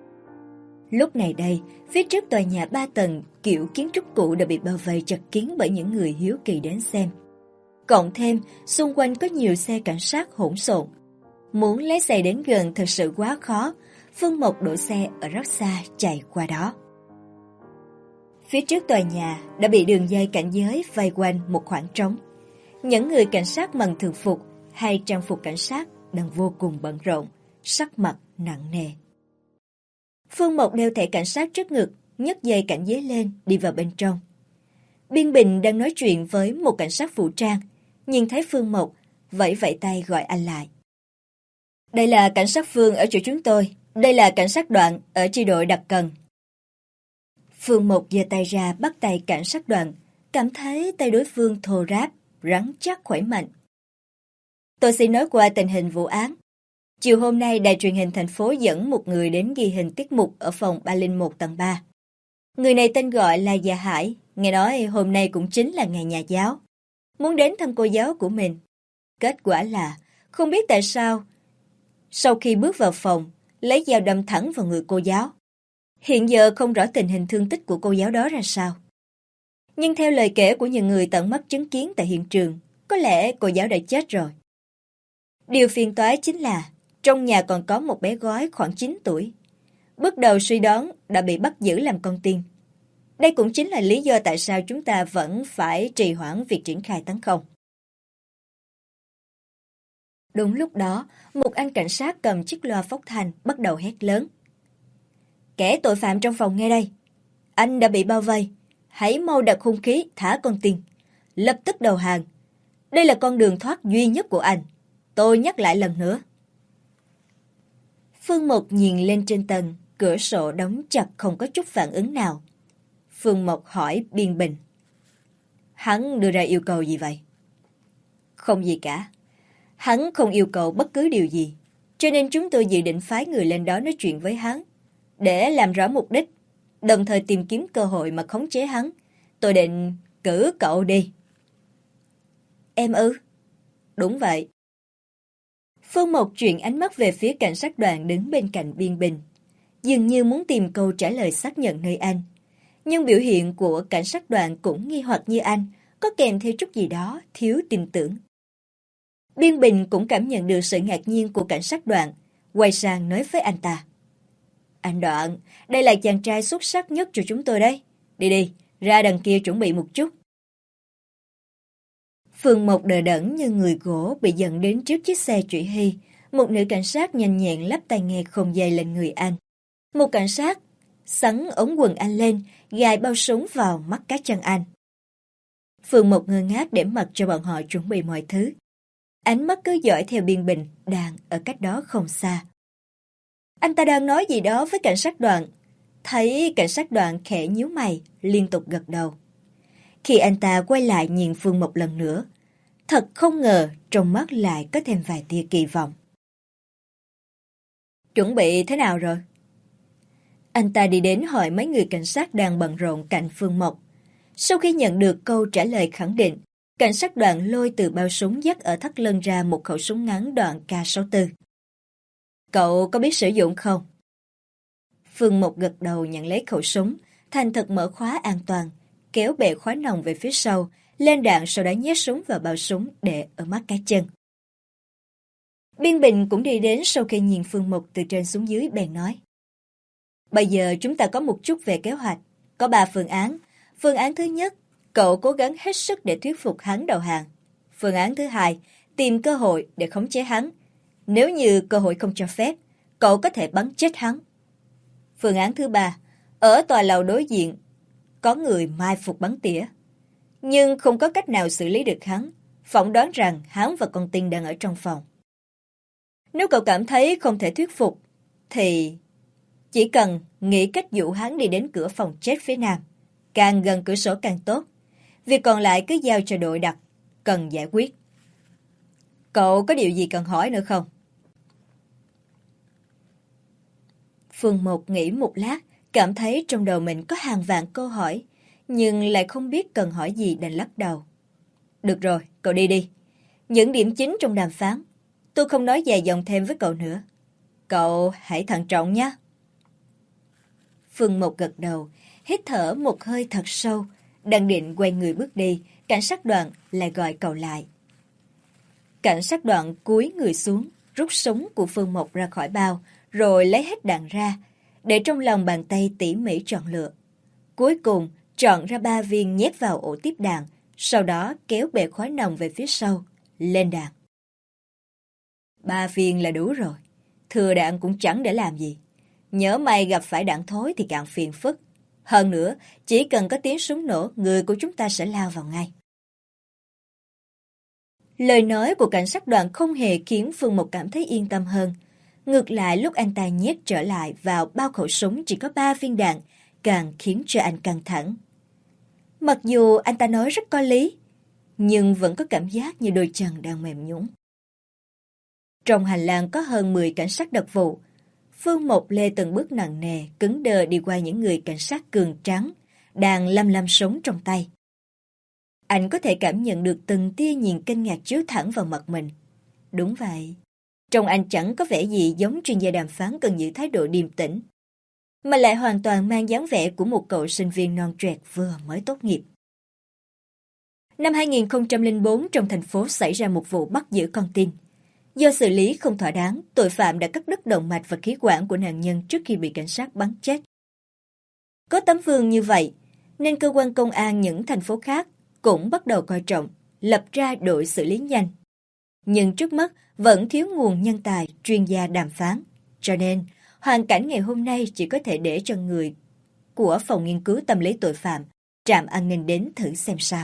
Lúc này đây, phía trước tòa nhà ba tầng kiểu kiến trúc cũ đã bị bao vây chật kín bởi những người hiếu kỳ đến xem. Cộng thêm, xung quanh có nhiều xe cảnh sát hỗn xộn. Muốn lái xe đến gần thật sự quá khó, Phương Mộc đổ xe ở rất xa chạy qua đó. Phía trước tòa nhà đã bị đường dây cảnh giới vây quanh một khoảng trống. Những người cảnh sát mặc thường phục hay trang phục cảnh sát đang vô cùng bận rộn, sắc mặt nặng nề. Phương Mộc đeo thẻ cảnh sát trước ngực, nhấc dây cảnh giới lên đi vào bên trong. Biên Bình đang nói chuyện với một cảnh sát vũ trang, nhìn thấy Phương Mộc, vẫy vẫy tay gọi anh lại. Đây là cảnh sát Phương ở chỗ chúng tôi, đây là cảnh sát Đoạn ở chi đội Đặc Cần. Phương Mộc giơ tay ra bắt tay cảnh sát Đoạn, cảm thấy tay đối phương thô ráp, rắn chắc khỏe mạnh. Tôi xin nói qua tình hình vụ án. Chiều hôm nay, đài truyền hình thành phố dẫn một người đến ghi hình tiết mục ở phòng ba không một tầng ba. Người này tên gọi là Gia Hải, nghe nói hôm nay cũng chính là ngày nhà giáo. Muốn đến thăm cô giáo của mình. Kết quả là, không biết tại sao, sau khi bước vào phòng, lấy dao đâm thẳng vào người cô giáo. Hiện giờ không rõ tình hình thương tích của cô giáo đó ra sao. Nhưng theo lời kể của những người tận mắt chứng kiến tại hiện trường, có lẽ cô giáo đã chết rồi. Điều phiền toái chính là, trong nhà còn có một bé gái khoảng chín tuổi. Bước đầu suy đoán đã bị bắt giữ làm con tin. Đây cũng chính là lý do tại sao chúng ta vẫn phải trì hoãn việc triển khai tấn công. Đúng lúc đó, một anh cảnh sát cầm chiếc loa phóng thanh bắt đầu hét lớn. Kẻ tội phạm trong phòng nghe đây. Anh đã bị bao vây. Hãy mau đặt hung khí thả con tin. Lập tức đầu hàng. Đây là con đường thoát duy nhất của anh. Tôi nhắc lại lần nữa. Phương Mộc nhìn lên trên tầng, cửa sổ đóng chặt không có chút phản ứng nào. Phương Mộc hỏi Biên Bình. Hắn đưa ra yêu cầu gì vậy? Không gì cả. Hắn không yêu cầu bất cứ điều gì, cho nên chúng tôi dự định phái người lên đó nói chuyện với hắn, để làm rõ mục đích, đồng thời tìm kiếm cơ hội mà khống chế hắn. Tôi định cử cậu đi. Em ư? Đúng vậy. Phương Mộc chuyển ánh mắt về phía cảnh sát Đoàn đứng bên cạnh Biên Bình, dường như muốn tìm câu trả lời xác nhận nơi anh. Nhưng biểu hiện của cảnh sát Đoàn cũng nghi hoặc như anh, có kèm theo chút gì đó thiếu tin tưởng. Biên Bình cũng cảm nhận được sự ngạc nhiên của cảnh sát Đoạn, quay sang nói với anh ta. Anh Đoạn, đây là chàng trai xuất sắc nhất cho chúng tôi đấy. Đi đi, ra đằng kia chuẩn bị một chút. Phương Mộc đờ đẫn như người gỗ bị dẫn đến trước chiếc xe Trụy Hy. Một nữ cảnh sát nhanh nhẹn lắp tai nghe không dây lên người anh. Một cảnh sát xắn ống quần anh lên, gài bao súng vào mắt cá chân anh. Phương Mộc ngơ ngác để mặc cho bọn họ chuẩn bị mọi thứ. Ánh mắt cứ dõi theo Biên Bình đang ở cách đó không xa. Anh ta đang nói gì đó với cảnh sát Đoạn. Thấy cảnh sát Đoạn khẽ nhíu mày, liên tục gật đầu. Khi anh ta quay lại nhìn Phương Mộc lần nữa, thật không ngờ trong mắt lại có thêm vài tia kỳ vọng. Chuẩn bị thế nào rồi? Anh ta đi đến hỏi mấy người cảnh sát đang bận rộn cạnh Phương Mộc. Sau khi nhận được câu trả lời khẳng định, cảnh sát Đoạn lôi từ bao súng dắt ở thắt lưng ra một khẩu súng ngắn đoạn K sáu mươi tư. Cậu có biết sử dụng không? Phương Mộc gật đầu nhận lấy khẩu súng, thành thật mở khóa an toàn, kéo bệ khóa nòng về phía sau, lên đạn sau đó nhét súng vào bao súng để ở mắt cá chân. Biên Bình cũng đi đến sau khi nhìn Phương Mộc từ trên xuống dưới bèn nói. Bây giờ chúng ta có một chút về kế hoạch, có ba phương án. Phương án thứ nhất, cậu cố gắng hết sức để thuyết phục hắn đầu hàng. Phương án thứ hai, tìm cơ hội để khống chế hắn. Nếu như cơ hội không cho phép, cậu có thể bắn chết hắn. Phương án thứ ba, ở tòa lầu đối diện, có người mai phục bắn tỉa. Nhưng không có cách nào xử lý được hắn, phỏng đoán rằng hắn và con tin đang ở trong phòng. Nếu cậu cảm thấy không thể thuyết phục, thì chỉ cần nghĩ cách dụ hắn đi đến cửa phòng chết phía nam. Càng gần cửa sổ càng tốt. Việc còn lại cứ giao cho đội đặc cần giải quyết. Cậu có điều gì cần hỏi nữa không? Phương Một nghĩ một lát, cảm thấy trong đầu mình có hàng vạn câu hỏi, nhưng lại không biết cần hỏi gì đành lắc đầu. Được rồi, cậu đi đi. Những điểm chính trong đàm phán, tôi không nói dài dòng thêm với cậu nữa. Cậu hãy thận trọng nhé. Phương Một gật đầu, hít thở một hơi thật sâu, đang định quay người bước đi, cảnh sát đoàn lại gọi cậu lại. Cảnh sát đoàn cúi người xuống, rút súng của Phương Một ra khỏi bao, rồi lấy hết đạn ra, để trong lòng bàn tay tỉ mỉ chọn lựa. Cuối cùng, chọn ra ba viên nhét vào ổ tiếp đạn, sau đó kéo bệ khói nòng về phía sau, lên đạn. Ba viên là đủ rồi, thừa đạn cũng chẳng để làm gì. Nhớ may gặp phải đạn thối thì càng phiền phức. Hơn nữa, chỉ cần có tiếng súng nổ, người của chúng ta sẽ lao vào ngay. Lời nói của cảnh sát đoàn không hề khiến Phương Một cảm thấy yên tâm hơn. Ngược lại, lúc anh ta nhét trở lại vào bao khẩu súng chỉ có ba viên đạn, càng khiến cho anh căng thẳng. Mặc dù anh ta nói rất có lý, nhưng vẫn có cảm giác như đôi chân đang mềm nhũn. Trong hành lang có hơn mười cảnh sát đặc vụ. Phương Một lê từng bước nặng nề, cứng đờ đi qua những người cảnh sát cường tráng, đang lăm lăm súng trong tay. Anh có thể cảm nhận được từng tia nhìn kinh ngạc chiếu thẳng vào mặt mình. Đúng vậy, trông anh chẳng có vẻ gì giống chuyên gia đàm phán cần giữ thái độ điềm tĩnh, mà lại hoàn toàn mang dáng vẻ của một cậu sinh viên non trẻ vừa mới tốt nghiệp. Năm hai nghìn không trăm lẻ bốn, trong thành phố xảy ra một vụ bắt giữ con tin. Do xử lý không thỏa đáng, tội phạm đã cắt đứt động mạch và khí quản của nạn nhân trước khi bị cảnh sát bắn chết. Có tấm gương như vậy, nên cơ quan công an những thành phố khác cũng bắt đầu coi trọng, lập ra đội xử lý nhanh. Nhưng trước mắt vẫn thiếu nguồn nhân tài, chuyên gia đàm phán. Cho nên, hoàn cảnh ngày hôm nay chỉ có thể để cho người của Phòng Nghiên cứu Tâm lý Tội phạm, Trạm An ninh đến thử xem sao.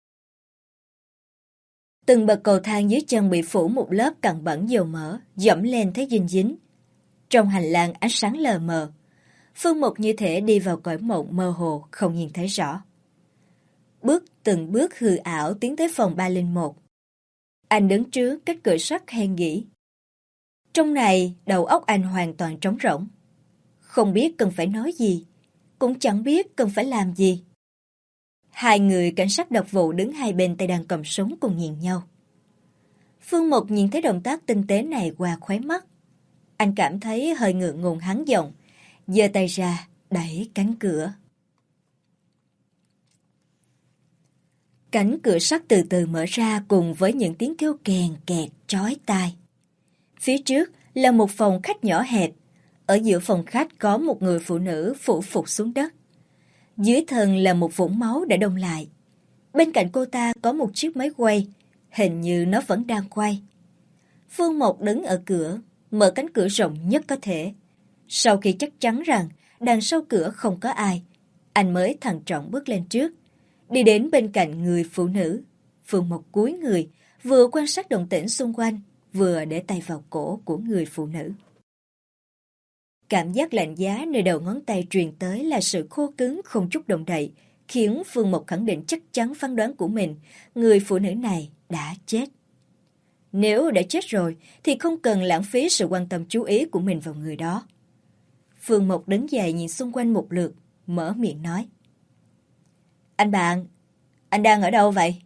Từng bậc cầu thang dưới chân bị phủ một lớp cặn bẩn dầu mỡ, dẫm lên thấy dính dính. Trong hành lang ánh sáng lờ mờ, Phương Một như thể đi vào cõi mộng mơ hồ, không nhìn thấy rõ. Bước từng bước hư ảo tiến tới phòng ba không một. Anh đứng trước cách cửa sắt hay nghĩ. Trong này, đầu óc anh hoàn toàn trống rỗng. Không biết cần phải nói gì, cũng chẳng biết cần phải làm gì. Hai người cảnh sát đặc vụ đứng hai bên tay đang cầm súng cùng nhìn nhau. Phương Một nhìn thấy động tác tinh tế này qua khóe mắt. Anh cảm thấy hơi ngượng ngùng hắn giọng, giơ tay ra, đẩy cánh cửa. Cánh cửa sắt từ từ mở ra cùng với những tiếng kêu kèn kẹt chói tai. Phía trước là một phòng khách nhỏ hẹp. Ở giữa phòng khách có một người phụ nữ phủ phục xuống đất. Dưới thân là một vũng máu đã đông lại. Bên cạnh cô ta có một chiếc máy quay, hình như nó vẫn đang quay. Phương Một đứng ở cửa, mở cánh cửa rộng nhất có thể. Sau khi chắc chắn rằng đằng sau cửa không có ai, anh mới thận trọng bước lên trước, đi đến bên cạnh người phụ nữ. Phương Một cúi người, vừa quan sát động tĩnh xung quanh, vừa để tay vào cổ của người phụ nữ. Cảm giác lạnh giá nơi đầu ngón tay truyền tới là sự khô cứng không chút động đậy, khiến Phương Một khẳng định chắc chắn phán đoán của mình, người phụ nữ này đã chết. Nếu đã chết rồi, thì không cần lãng phí sự quan tâm chú ý của mình vào người đó. Phương Một đứng dậy nhìn xung quanh một lượt, mở miệng nói. Anh bạn, anh đang ở đâu vậy?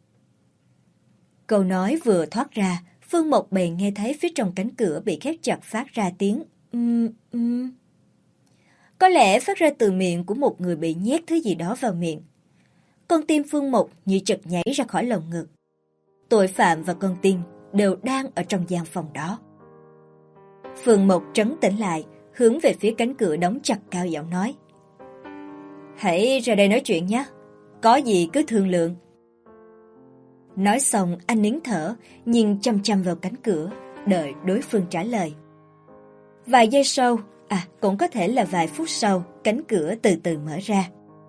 Câu nói vừa thoát ra, Phương Một bèn nghe thấy phía trong cánh cửa bị khép chặt phát ra tiếng um, um. Có lẽ phát ra từ miệng của một người bị nhét thứ gì đó vào miệng. Con tim Phương Một như chợt nhảy ra khỏi lồng ngực. Tội phạm và con tin đều đang ở trong gian phòng đó. Phương Một trấn tĩnh lại, hướng về phía cánh cửa đóng chặt, cao giọng nói. Hãy ra đây nói chuyện nhé, có gì cứ thương lượng. Nói xong anh nín thở, nhìn chăm chăm vào cánh cửa, đợi đối phương trả lời. Vài giây sau, à cũng có thể là vài phút sau, cánh cửa từ từ mở ra.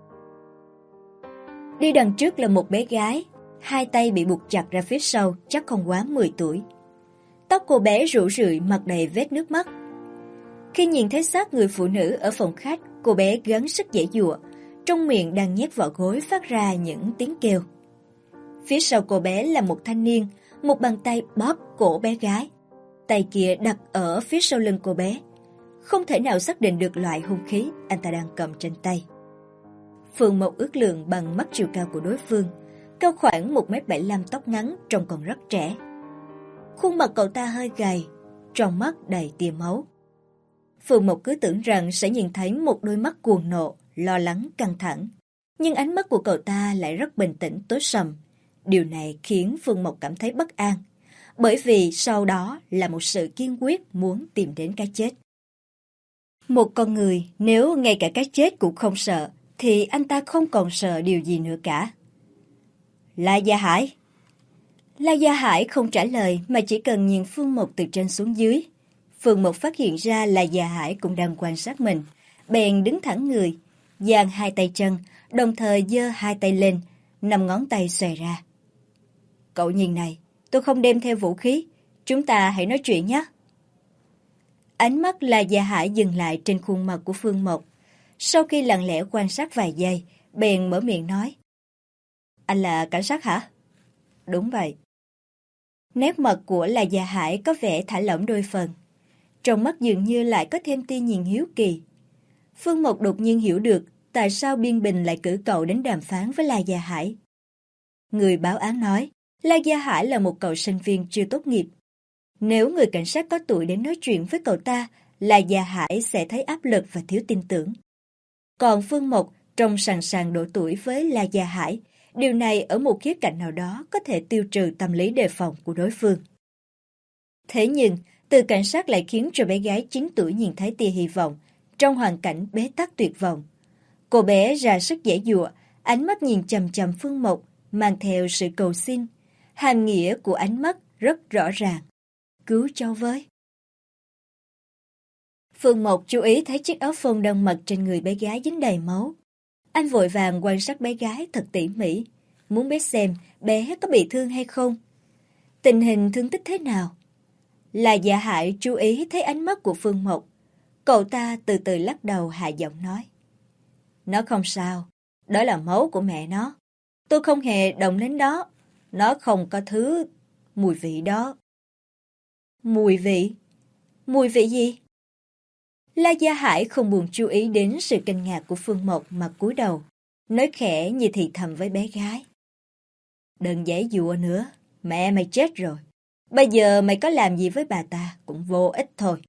Đi đằng trước là một bé gái, hai tay bị buộc chặt ra phía sau, chắc không quá mười tuổi. Tóc cô bé rủ rượi, mặt đầy vết nước mắt. Khi nhìn thấy xác người phụ nữ ở phòng khách, cô bé gắng sức giãy giụa, trong miệng đang nhét vào gối phát ra những tiếng kêu. Phía sau cô bé là một thanh niên, một bàn tay bóp cổ bé gái. Tay kia đặt ở phía sau lưng cô bé. Không thể nào xác định được loại hung khí anh ta đang cầm trên tay. Phương Mộc ước lượng bằng mắt chiều cao của đối phương, cao khoảng một mét bảy mươi lăm, tóc ngắn, trông còn rất trẻ. Khuôn mặt cậu ta hơi gầy, trong mắt đầy tia máu. Phương Mộc cứ tưởng rằng sẽ nhìn thấy một đôi mắt cuồng nộ, lo lắng, căng thẳng. Nhưng ánh mắt của cậu ta lại rất bình tĩnh, tối sầm. Điều này khiến Phương Mộc cảm thấy bất an, bởi vì sau đó là một sự kiên quyết muốn tìm đến cái chết. Một con người nếu ngay cả cái chết cũng không sợ, thì anh ta không còn sợ điều gì nữa cả. La Gia Hải. La Gia Hải không trả lời mà chỉ cần nhìn Phương Mộc từ trên xuống dưới. Phương Mộc phát hiện ra La Gia Hải cũng đang quan sát mình, bèn đứng thẳng người, dang hai tay chân, đồng thời giơ hai tay lên, năm ngón tay xòe ra. Cậu nhìn này, tôi không đem theo vũ khí, chúng ta hãy nói chuyện nhé. Ánh mắt La Gia Hải dừng lại trên khuôn mặt của Phương Mộc. Sau khi lặng lẽ quan sát vài giây, bèn mở miệng nói. Anh là cảnh sát hả? Đúng vậy. Nét mặt của La Gia Hải có vẻ thả lỏng đôi phần. Trong mắt dường như lại có thêm tia nhìn hiếu kỳ. Phương Mộc đột nhiên hiểu được tại sao Biên Bình lại cử cậu đến đàm phán với La Gia Hải. Người báo án nói, La Gia Hải là một cậu sinh viên chưa tốt nghiệp. Nếu người cảnh sát có tuổi đến nói chuyện với cậu ta, La Gia Hải sẽ thấy áp lực và thiếu tin tưởng. Còn Phương Mộc trông sẵn sàng độ tuổi với La Gia Hải, điều này ở một khía cạnh nào đó có thể tiêu trừ tâm lý đề phòng của đối phương. Thế nhưng, từ cảnh sát lại khiến cho bé gái chín tuổi nhìn thấy tia hy vọng, trong hoàn cảnh bế tắc tuyệt vọng. Cô bé ra sức giãy giụa, ánh mắt nhìn chằm chằm Phương Mộc, mang theo sự cầu xin. Hàm nghĩa của ánh mắt rất rõ ràng. Cứu cháu với. Phương Mộc chú ý thấy chiếc áo phông đang mặc trên người bé gái dính đầy máu. Anh vội vàng quan sát bé gái thật tỉ mỉ, muốn biết xem bé có bị thương hay không. Tình hình thương tích thế nào? La Gia Hải chú ý thấy ánh mắt của Phương Mộc. Cậu ta từ từ lắc đầu hạ giọng nói. Nó không sao, đó là máu của mẹ nó. Tôi không hề động đến đó. Nó không có thứ mùi vị đó. Mùi vị? Mùi vị gì? La Gia Hải không buồn chú ý đến sự kinh ngạc của Phương Mộc mà cúi đầu, nói khẽ như thì thầm với bé gái. Đừng giãy giụa nữa, mẹ mày chết rồi. Bây giờ mày có làm gì với bà ta cũng vô ích thôi.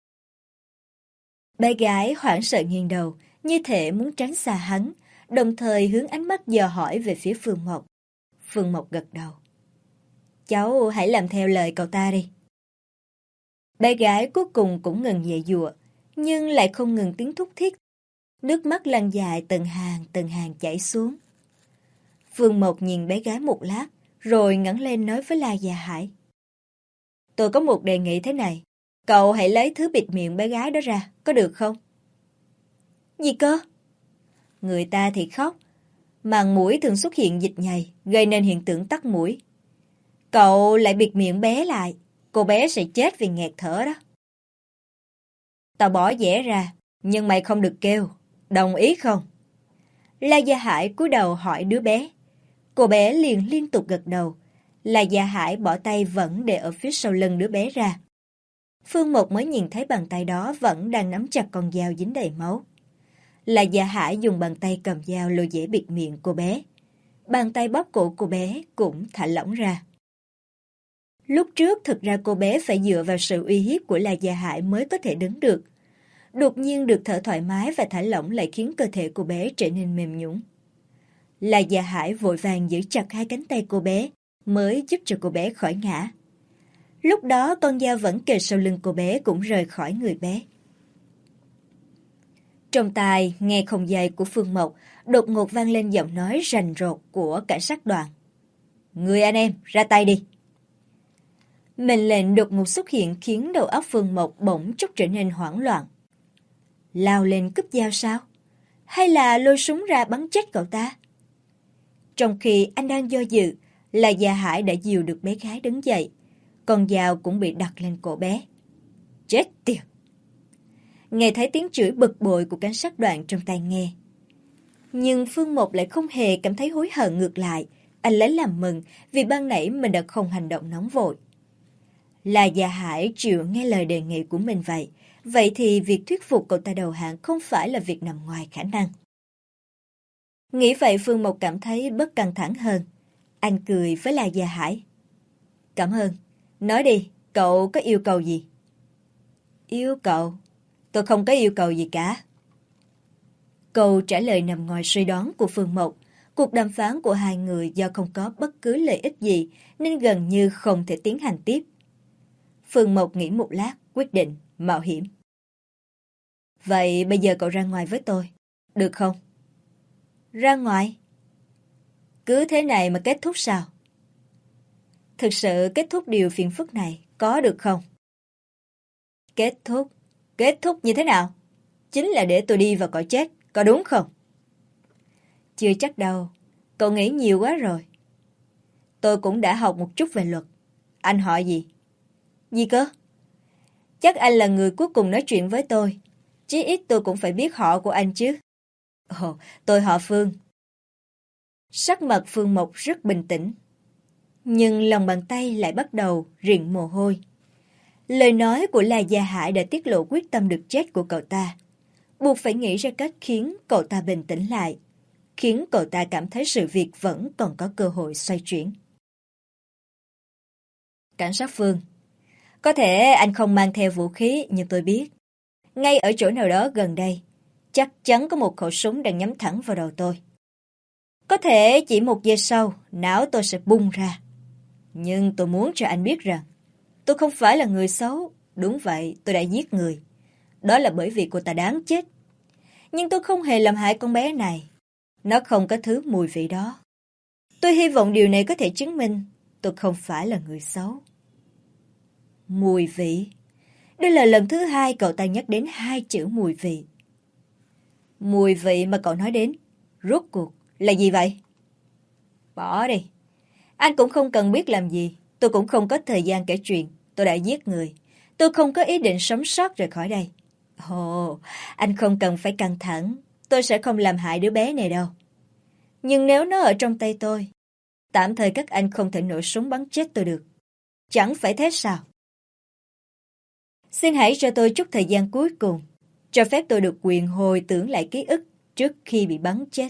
Bé gái hoảng sợ nghiêng đầu, như thể muốn tránh xa hắn, đồng thời hướng ánh mắt dò hỏi về phía Phương Mộc. Phương Mộc gật đầu. Cháu hãy làm theo lời cậu ta đi. Bé gái cuối cùng cũng ngừng giãy giụa, nhưng lại không ngừng tiếng thúc thiết. Nước mắt lăn dài từng hàng từng hàng chảy xuống. Phương Mộc nhìn bé gái một lát, rồi ngẩng lên nói với La Gia Hải. Tôi có một đề nghị thế này, cậu hãy lấy thứ bịt miệng bé gái đó ra, có được không? Gì cơ? Người ta thì khóc, màng mũi thường xuất hiện dịch nhầy, gây nên hiện tượng tắc mũi. Cậu lại bịt miệng bé lại, cô bé sẽ chết vì nghẹt thở đó. Tao bỏ dẻ ra, nhưng mày không được kêu, đồng ý không? La Gia Hải cúi đầu hỏi đứa bé. Cô bé liền liên tục gật đầu. La Gia Hải bỏ tay vẫn để ở phía sau lưng đứa bé ra. Phương Mộc mới nhìn thấy bàn tay đó vẫn đang nắm chặt con dao dính đầy máu. La Gia Hải dùng bàn tay cầm dao lôi dễ bịt miệng cô bé. Bàn tay bóp cổ cô bé cũng thả lỏng ra. Lúc trước thực ra cô bé phải dựa vào sự uy hiếp của La Gia Hải mới có thể đứng được. Đột nhiên được thở thoải mái và thả lỏng lại khiến cơ thể cô bé trở nên mềm nhũn. La Gia Hải vội vàng giữ chặt hai cánh tay cô bé mới giúp cho cô bé khỏi ngã. Lúc đó con dao vẫn kề sau lưng cô bé cũng rời khỏi người bé. Trong tai nghe không dây của Phương Mộc đột ngột vang lên giọng nói rành rột của cảnh sát đoàn. Người anh em, ra tay đi. Mệnh lệnh đột ngột xuất hiện khiến đầu óc Phương Mộc bỗng chốc trở nên hoảng loạn. Lao lên cướp dao sao? Hay là lôi súng ra bắn chết cậu ta? Trong khi anh đang do dự, La Gia Hải đã dìu được bé gái đứng dậy. con dao cũng bị đặt lên cổ bé. Chết tiệt! Nghe thấy tiếng chửi bực bội của cảnh sát Đoạn trong tai nghe. Nhưng Phương Mộc lại không hề cảm thấy hối hận, ngược lại. Anh lấy làm mừng vì ban nãy mình đã không hành động nóng vội. Là Gia Hải chịu nghe lời đề nghị của mình vậy. Vậy thì việc thuyết phục cậu ta đầu hàng không phải là việc nằm ngoài khả năng. Nghĩ vậy Phương Mộc cảm thấy bớt căng thẳng hơn. Anh cười với La Gia Hải. Cảm ơn. Nói đi, cậu có yêu cầu gì? Yêu cầu? Tôi không có yêu cầu gì cả. Câu trả lời nằm ngoài suy đoán của Phương Mộc. Cuộc đàm phán của hai người do không có bất cứ lợi ích gì nên gần như không thể tiến hành tiếp. Phương Mộc nghĩ một lát, quyết định mạo hiểm. Vậy bây giờ cậu ra ngoài với tôi, được không? Ra ngoài? Cứ thế này mà kết thúc sao? Thực sự kết thúc điều phiền phức này, có được không? Kết thúc? Kết thúc như thế nào? Chính là để tôi đi vào cõi chết, có đúng không? Chưa chắc đâu, cậu nghĩ nhiều quá rồi. Tôi cũng đã học một chút về luật. Anh họ gì? Gì cơ? Chắc anh là người cuối cùng nói chuyện với tôi. Chí ít tôi cũng phải biết họ của anh chứ. Ồ, tôi họ Phương. Sắc mặt Phương Mộc rất bình tĩnh. Nhưng lòng bàn tay lại bắt đầu rịn mồ hôi. Lời nói của La Gia Hải đã tiết lộ quyết tâm được chết của cậu ta. Buộc phải nghĩ ra cách khiến cậu ta bình tĩnh lại. Khiến cậu ta cảm thấy sự việc vẫn còn có cơ hội xoay chuyển. Cảnh sát Phương, có thể anh không mang theo vũ khí nhưng tôi biết. Ngay ở chỗ nào đó gần đây, chắc chắn có một khẩu súng đang nhắm thẳng vào đầu tôi. Có thể chỉ một giây sau, não tôi sẽ bung ra. Nhưng tôi muốn cho anh biết rằng, tôi không phải là người xấu. Đúng vậy, tôi đã giết người. Đó là bởi vì cô ta đáng chết. Nhưng tôi không hề làm hại con bé này. Nó không có thứ mùi vị đó. Tôi hy vọng điều này có thể chứng minh tôi không phải là người xấu. Mùi vị? Đây là lần thứ hai cậu ta nhắc đến hai chữ mùi vị. Mùi vị mà cậu nói đến, rốt cuộc là gì vậy? Bỏ đi. Anh cũng không cần biết làm gì. Tôi cũng không có thời gian kể chuyện. Tôi đã giết người. Tôi không có ý định sống sót rời khỏi đây. Ồ, anh không cần phải căng thẳng. Tôi sẽ không làm hại đứa bé này đâu. Nhưng nếu nó ở trong tay tôi, tạm thời các anh không thể nổ súng bắn chết tôi được. Chẳng phải thế sao? Xin hãy cho tôi chút thời gian cuối cùng, cho phép tôi được quyền hồi tưởng lại ký ức trước khi bị bắn chết.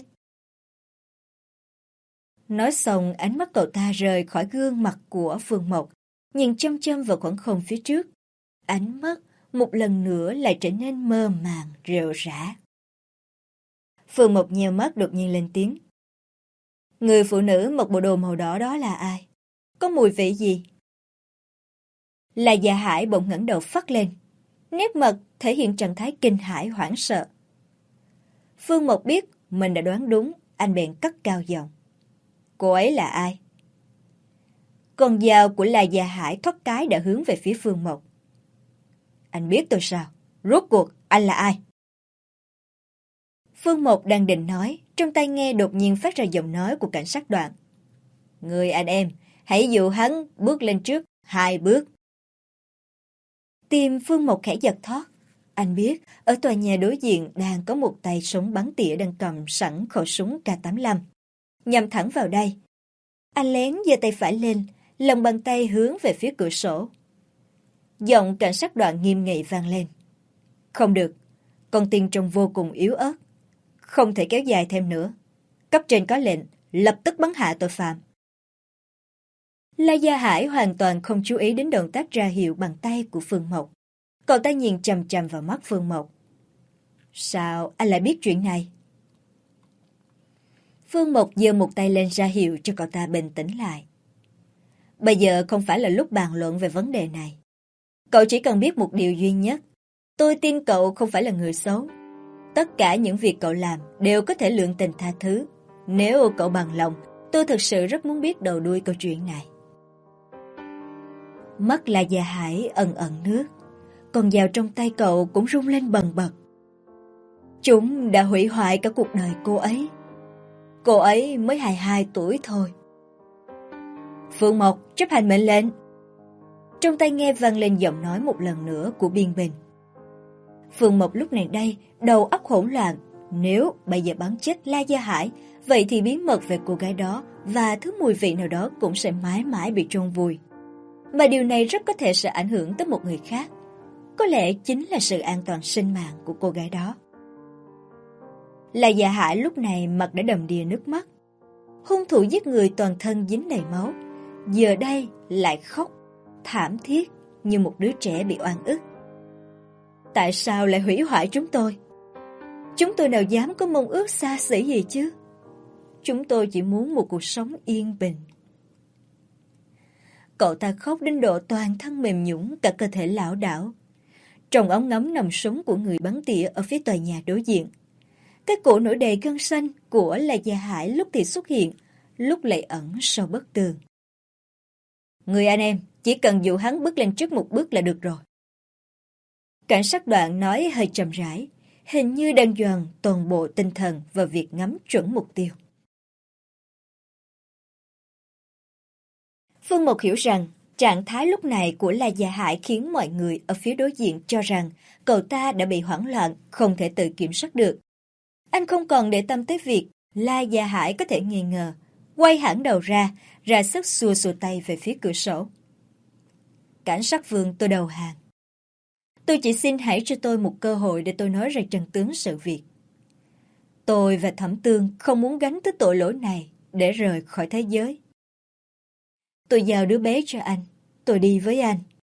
Nói xong, ánh mắt cậu ta rời khỏi gương mặt của Phương Mộc, nhìn chăm chăm vào khoảng không phía trước. Ánh mắt một lần nữa lại trở nên mơ màng, rệu rã. Phương Mộc nheo mắt đột nhiên lên tiếng. Người phụ nữ mặc bộ đồ màu đỏ đó là ai? Có mùi vị gì? Là Gia Hải bỗng ngẩng đầu phắt lên. Nét mặt thể hiện trạng thái kinh hãi hoảng sợ. Phương Mộc biết mình đã đoán đúng, anh bèn cất cao giọng. Cô ấy là ai? Con dao của La Gia Hải thoát cái đã hướng về phía Phương Mộc. Anh biết tôi sao? Rốt cuộc anh là ai? Phương Mộc đang định nói, trong tai nghe đột nhiên phát ra giọng nói của cảnh sát Đoạn. Người anh em, hãy dụ hắn bước lên trước hai bước. Tim Phương Mộc khẽ giật thót. Anh biết, ở tòa nhà đối diện đang có một tay súng bắn tỉa đang cầm sẵn khẩu súng K tám mươi lăm. Nhằm thẳng vào đây. Anh lén giơ tay phải lên, lòng bàn tay hướng về phía cửa sổ. Giọng cảnh sát Đoạn nghiêm nghị vang lên. Không được, con tin trông vô cùng yếu ớt. Không thể kéo dài thêm nữa. Cấp trên có lệnh, lập tức bắn hạ tội phạm. La Gia Hải hoàn toàn không chú ý đến động tác ra hiệu bằng tay của Phương Mộc. Cậu ta nhìn chằm chằm vào mắt Phương Mộc. Sao anh lại biết chuyện này? Phương Mộc giơ một tay lên ra hiệu cho cậu ta bình tĩnh lại. Bây giờ không phải là lúc bàn luận về vấn đề này. Cậu chỉ cần biết một điều duy nhất. Tôi tin cậu không phải là người xấu. Tất cả những việc cậu làm đều có thể lượng tình tha thứ. Nếu cậu bằng lòng, tôi thực sự rất muốn biết đầu đuôi câu chuyện này. Mắt La Gia Hải ẩn ẩn nước. Con dao trong tay cậu cũng rung lên bần bật. Chúng đã hủy hoại cả cuộc đời cô ấy. Cô ấy mới hai mươi hai tuổi thôi. Phương Mộc chấp hành mệnh lệnh. Trong tai nghe vang lên giọng nói một lần nữa của Biên Bình. Phương Mộc lúc này đây đầu óc hỗn loạn. Nếu bây giờ bắn chết La Gia Hải, vậy thì bí mật về cô gái đó và thứ mùi vị nào đó cũng sẽ mãi mãi bị chôn vùi. Mà điều này rất có thể sẽ ảnh hưởng tới một người khác. Có lẽ chính là sự an toàn sinh mạng của cô gái đó. La Gia Hải lúc này mặt đã đầm đìa nước mắt. Hung thủ giết người toàn thân dính đầy máu, giờ đây lại khóc thảm thiết như một đứa trẻ bị oan ức. Tại sao lại hủy hoại chúng tôi? Chúng tôi nào dám có mong ước xa xỉ gì chứ? Chúng tôi chỉ muốn một cuộc sống yên bình. Cậu ta khóc đến độ toàn thân mềm nhũn, cả cơ thể lảo đảo. Trong ống ngắm nòng súng của người bắn tỉa ở phía tòa nhà đối diện, cái cổ nổi đầy gân xanh của La Gia Hải lúc thì xuất hiện, lúc lại ẩn sau bức tường. Người anh em, chỉ cần dụ hắn bước lên trước một bước là được rồi. Cảnh sát Đoạn nói hơi chậm rãi, hình như đang dồn toàn bộ tinh thần vào việc ngắm chuẩn mục tiêu. Phương Mộc hiểu rằng trạng thái lúc này của La Gia Hải khiến mọi người ở phía đối diện cho rằng cậu ta đã bị hoảng loạn, không thể tự kiểm soát được. Anh không còn để tâm tới việc La Gia Hải có thể nghi ngờ, quay hẳn đầu ra, ra sức xua xua tay về phía cửa sổ. Cảnh sát Vương, tôi đầu hàng. Tôi chỉ xin hãy cho tôi một cơ hội để tôi nói ra chân tướng sự việc. Tôi và Thẩm Tương không muốn gánh tới tội lỗi này để rời khỏi thế giới. Tôi giao đứa bé cho anh, tôi đi với anh.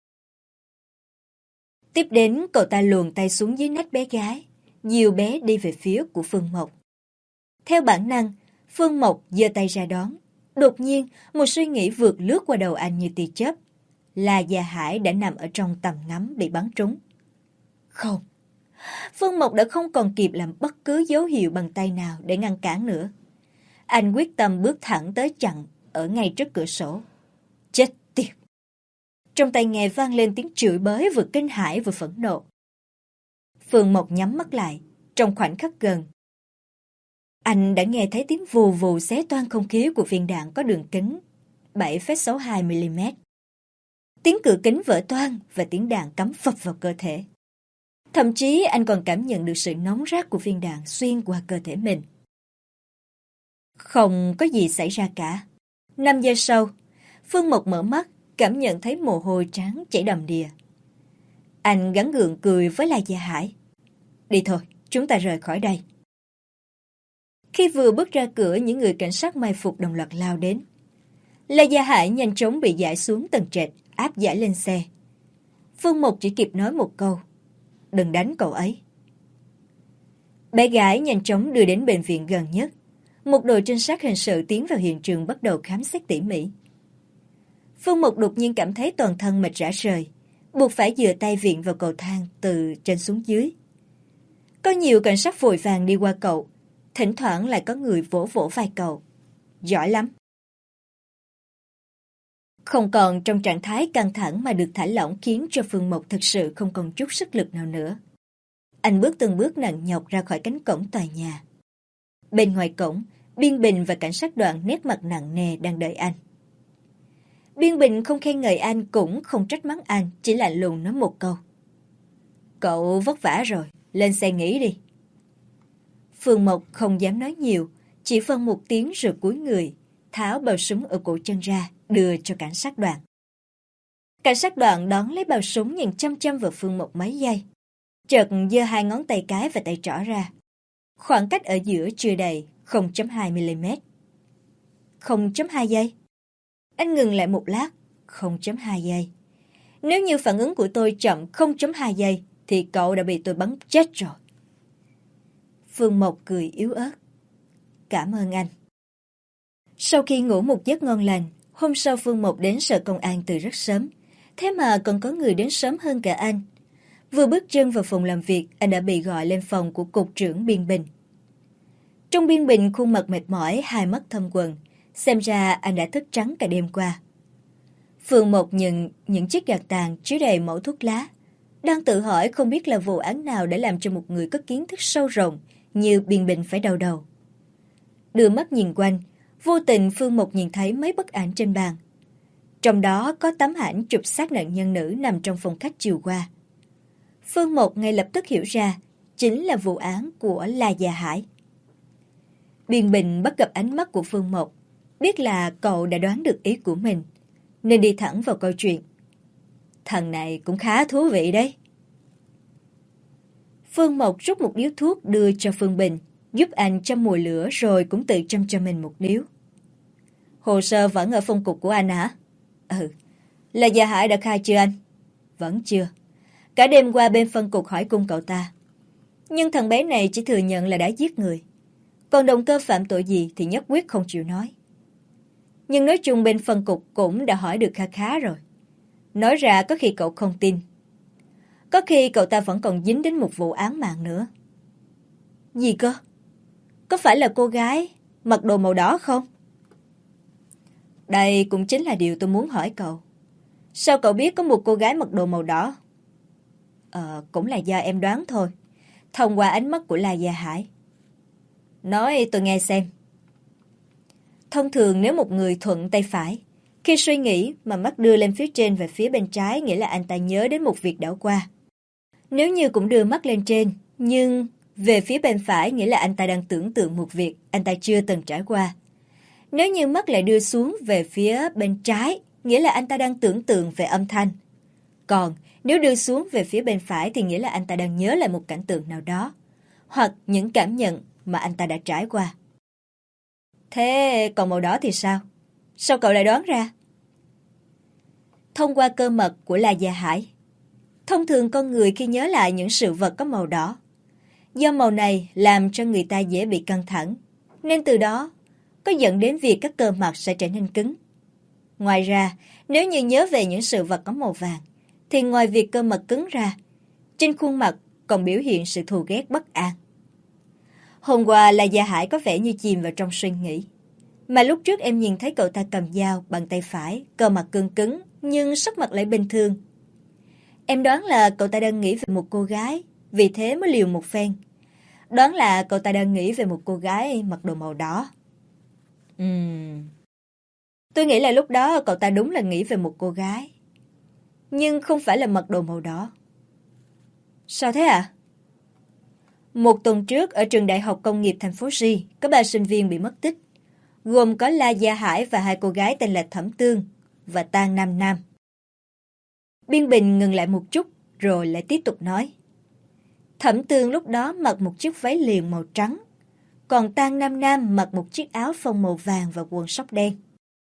Tiếp đến cậu ta luồn tay xuống dưới nách bé gái, dìu bé đi về phía của Phương Mộc. Theo bản năng, Phương Mộc giơ tay ra đón. Đột nhiên, một suy nghĩ vượt lướt qua đầu anh như tia chớp. La Gia Hải đã nằm ở trong tầm ngắm bị bắn trúng. Không, Phương Mộc đã không còn kịp làm bất cứ dấu hiệu bằng tay nào để ngăn cản nữa. Anh quyết tâm bước thẳng tới chặn ở ngay trước cửa sổ. Chết tiệt! Trong tai nghe vang lên tiếng chửi bới vừa kinh hãi vừa phẫn nộ. Phương Mộc nhắm mắt lại, trong khoảnh khắc gần. Anh đã nghe thấy tiếng vù vù xé toang không khí của viên đạn có đường kính bảy phẩy sáu hai mi-li-mét. Tiếng cửa kính vỡ toang và tiếng đạn cắm phập vào cơ thể. Thậm chí anh còn cảm nhận được sự nóng rát của viên đạn xuyên qua cơ thể mình. Không có gì xảy ra cả. Năm giây sau, Phương Mộc mở mắt, cảm nhận thấy mồ hôi trắng chảy đầm đìa. Anh gắng gượng cười với La Gia Hải. Đi thôi, chúng ta rời khỏi đây. Khi vừa bước ra cửa, những người cảnh sát mai phục đồng loạt lao đến. La Gia Hải nhanh chóng bị giải xuống tầng trệt, áp giải lên xe. Phương Mộc chỉ kịp nói một câu. Đừng đánh cậu ấy. Bé gái nhanh chóng đưa đến bệnh viện gần nhất. Một đội trinh sát hình sự tiến vào hiện trường bắt đầu khám xét tỉ mỉ. Phương Mộc đột nhiên cảm thấy toàn thân mệt rã rời, buộc phải dựa tay viện vào cầu thang từ trên xuống dưới. Có nhiều cảnh sát vội vàng đi qua cậu, thỉnh thoảng lại có người vỗ vỗ vai cậu. Giỏi lắm. Không còn trong trạng thái căng thẳng mà được thả lỏng khiến cho Phương Mộc thực sự không còn chút sức lực nào nữa. Anh bước từng bước nặng nhọc ra khỏi cánh cổng tòa nhà. Bên ngoài cổng, Biên Bình và cảnh sát Đoạn nét mặt nặng nề đang đợi anh. Biên Bình không khen ngợi anh cũng không trách mắng anh, chỉ lạnh lùng nói một câu. Cậu vất vả rồi, lên xe nghỉ đi. Phương Mộc không dám nói nhiều, chỉ phân một tiếng rồi cúi người, tháo bao súng ở cổ chân ra, đưa cho cảnh sát Đoạn. Cảnh sát Đoạn đón lấy bao súng nhìn chăm chăm vào Phương Mộc mấy giây. Chợt giơ hai ngón tay cái và tay trỏ ra. Khoảng cách ở giữa chưa đầy không phẩy hai mi-li-mét. không phẩy hai giây. Anh ngừng lại một lát. không phẩy hai giây. Nếu như phản ứng của tôi chậm không phẩy hai giây thì cậu đã bị tôi bắn chết rồi. Phương Mộc cười yếu ớt. Cảm ơn anh. Sau khi ngủ một giấc ngon lành, hôm sau Phương Mộc đến sở công an từ rất sớm. Thế mà còn có người đến sớm hơn cả anh. Vừa bước chân vào phòng làm việc, anh đã bị gọi lên phòng của cục trưởng Biên Bình. Trong Biên Bình khuôn mặt mệt mỏi, hai mắt thâm quầng. Xem ra anh đã thức trắng cả đêm qua. Phương Mộc nhận những chiếc gạt tàn chứa đầy mẫu thuốc lá. Đang tự hỏi không biết là vụ án nào để làm cho một người có kiến thức sâu rộng như Biên Bình phải đau đầu. Đưa mắt nhìn quanh, vô tình Phương Mộc nhìn thấy mấy bức ảnh trên bàn. Trong đó có tấm ảnh chụp xác nạn nhân nữ nằm trong phòng khách chiều qua. Phương Một ngay lập tức hiểu ra chính là vụ án của La Gia Hải. Biên Bình bắt gặp ánh mắt của Phương Một, biết là cậu đã đoán được ý của mình, nên đi thẳng vào câu chuyện. Thằng này cũng khá thú vị đấy. Phương Một rút một điếu thuốc đưa cho Phương Bình, giúp anh châm mồi lửa rồi cũng tự châm cho mình một điếu. Hồ sơ vẫn ở phân cục của anh hả? Ừ. Là Gia Hải đã khai chưa anh? Vẫn chưa. Cả đêm qua bên phân cục hỏi cung cậu ta. Nhưng thằng bé này chỉ thừa nhận là đã giết người. Còn động cơ phạm tội gì thì nhất quyết không chịu nói. Nhưng nói chung bên phân cục cũng đã hỏi được khá khá rồi. Nói ra có khi cậu không tin. Có khi cậu ta vẫn còn dính đến một vụ án mạng nữa. Gì cơ? Có phải là cô gái mặc đồ màu đỏ không? Đây cũng chính là điều tôi muốn hỏi cậu. Sao cậu biết có một cô gái mặc đồ màu đỏ? Ờ, cũng là do em đoán thôi. Thông qua ánh mắt của La Gia Hải. Nói tôi nghe xem. Thông thường nếu một người thuận tay phải, khi suy nghĩ mà mắt đưa lên phía trên và phía bên trái nghĩa là anh ta nhớ đến một việc đã qua. Nếu như cũng đưa mắt lên trên, nhưng về phía bên phải nghĩa là anh ta đang tưởng tượng một việc anh ta chưa từng trải qua. Nếu như mắt lại đưa xuống về phía bên trái, nghĩa là anh ta đang tưởng tượng về âm thanh. Còn nếu đưa xuống về phía bên phải thì nghĩa là anh ta đang nhớ lại một cảnh tượng nào đó, hoặc những cảm nhận mà anh ta đã trải qua. Thế còn màu đỏ thì sao? Sao cậu lại đoán ra? Thông qua cơ mật của La Gia Hải. Thông thường con người khi nhớ lại những sự vật có màu đỏ, do màu này làm cho người ta dễ bị căng thẳng, nên từ đó có dẫn đến việc các cơ mặt sẽ trở nên cứng. Ngoài ra, nếu như nhớ về những sự vật có màu vàng, thì ngoài việc cơ mặt cứng ra, trên khuôn mặt còn biểu hiện sự thù ghét bất an. Hôm qua La Gia Hải có vẻ như chìm vào trong suy nghĩ. Mà lúc trước em nhìn thấy cậu ta cầm dao bằng tay phải, cơ mặt cứng cứng, nhưng sắc mặt lại bình thường. Em đoán là cậu ta đang nghĩ về một cô gái, vì thế mới liều một phen. Đoán là cậu ta đang nghĩ về một cô gái mặc đồ màu đỏ. Ừm... Tôi nghĩ là lúc đó cậu ta đúng là nghĩ về một cô gái. Nhưng không phải là mặc đồ màu đỏ. Sao thế ạ? À? Một tuần trước ở trường Đại học Công nghiệp thành phố Ri có ba sinh viên bị mất tích, gồm có La Gia Hải và hai cô gái tên là Thẩm Tương và Tang Nam Nam. Biên Bình ngừng lại một chút rồi lại tiếp tục nói. Thẩm Tương lúc đó mặc một chiếc váy liền màu trắng, còn Tang Nam Nam mặc một chiếc áo phông màu vàng và quần sóc đen.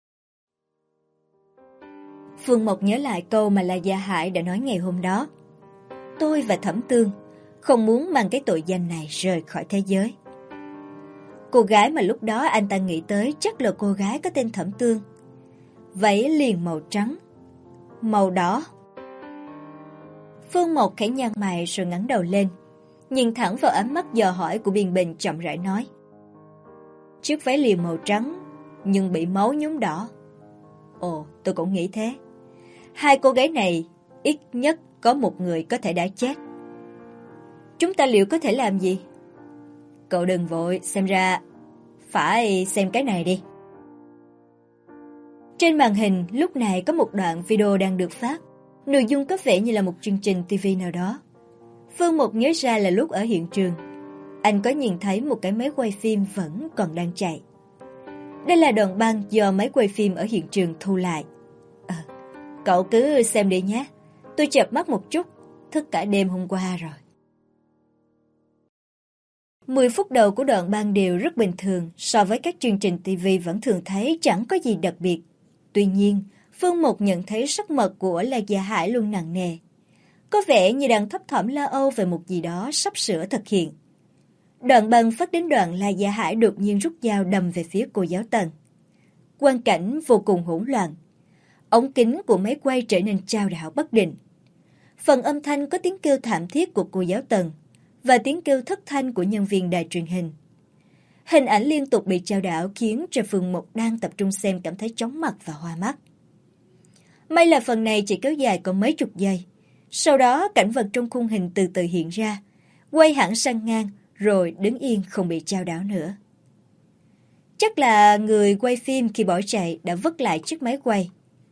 Phương Mộc nhớ lại câu mà La Gia Hải đã nói ngày hôm đó. Tôi và Thẩm Tương không muốn mang cái tội danh này rời khỏi thế giới. Cô gái mà lúc đó anh ta nghĩ tới chắc là cô gái có tên Thẩm Tương. Váy liền màu trắng, màu đỏ. Phương Mộc khẽ nhăn mày rồi ngẩng đầu lên, nhìn thẳng vào ánh mắt dò hỏi của Biên Bình, chậm rãi nói. Chiếc váy liền màu trắng, nhưng bị máu nhuốm đỏ. Ồ, tôi cũng nghĩ thế. Hai cô gái này, ít nhất có một người có thể đã chết. Chúng ta liệu có thể làm gì? Cậu đừng vội, xem ra phải xem cái này đi. Trên màn hình lúc này có một đoạn video đang được phát. Nội dung có vẻ như là một chương trình ti vi nào đó. Phương Mộc nhớ ra là lúc ở hiện trường, anh có nhìn thấy một cái máy quay phim vẫn còn đang chạy. Đây là đoạn băng do máy quay phim ở hiện trường thu lại. À, cậu cứ xem đi nhé. Tôi chợp mắt một chút, thức cả đêm hôm qua rồi. Mười phút đầu của đoạn băng đều rất bình thường, so với các chương trình ti vi vẫn thường thấy chẳng có gì đặc biệt. Tuy nhiên, Phương Mộc nhận thấy sắc mặt của La Gia Hải luôn nặng nề. Có vẻ như đang thấp thỏm lo âu về một gì đó sắp sửa thực hiện. Đoạn băng phát đến đoạn La Gia Hải đột nhiên rút dao đâm về phía cô giáo Tần. Quang cảnh vô cùng hỗn loạn. Ống kính của máy quay trở nên chao đảo bất định. Phần âm thanh có tiếng kêu thảm thiết của cô giáo Tần và tiếng kêu thất thanh của nhân viên đài truyền hình. Hình ảnh liên tục bị chao đảo khiến cho Phương Mộc đang tập trung xem cảm thấy chóng mặt và hoa mắt. May là phần này chỉ kéo dài còn mấy chục giây. Sau đó cảnh vật trong khung hình từ từ hiện ra, quay hẳn sang ngang rồi đứng yên không bị chao đảo nữa. Chắc là người quay phim khi bỏ chạy đã vứt lại chiếc máy quay.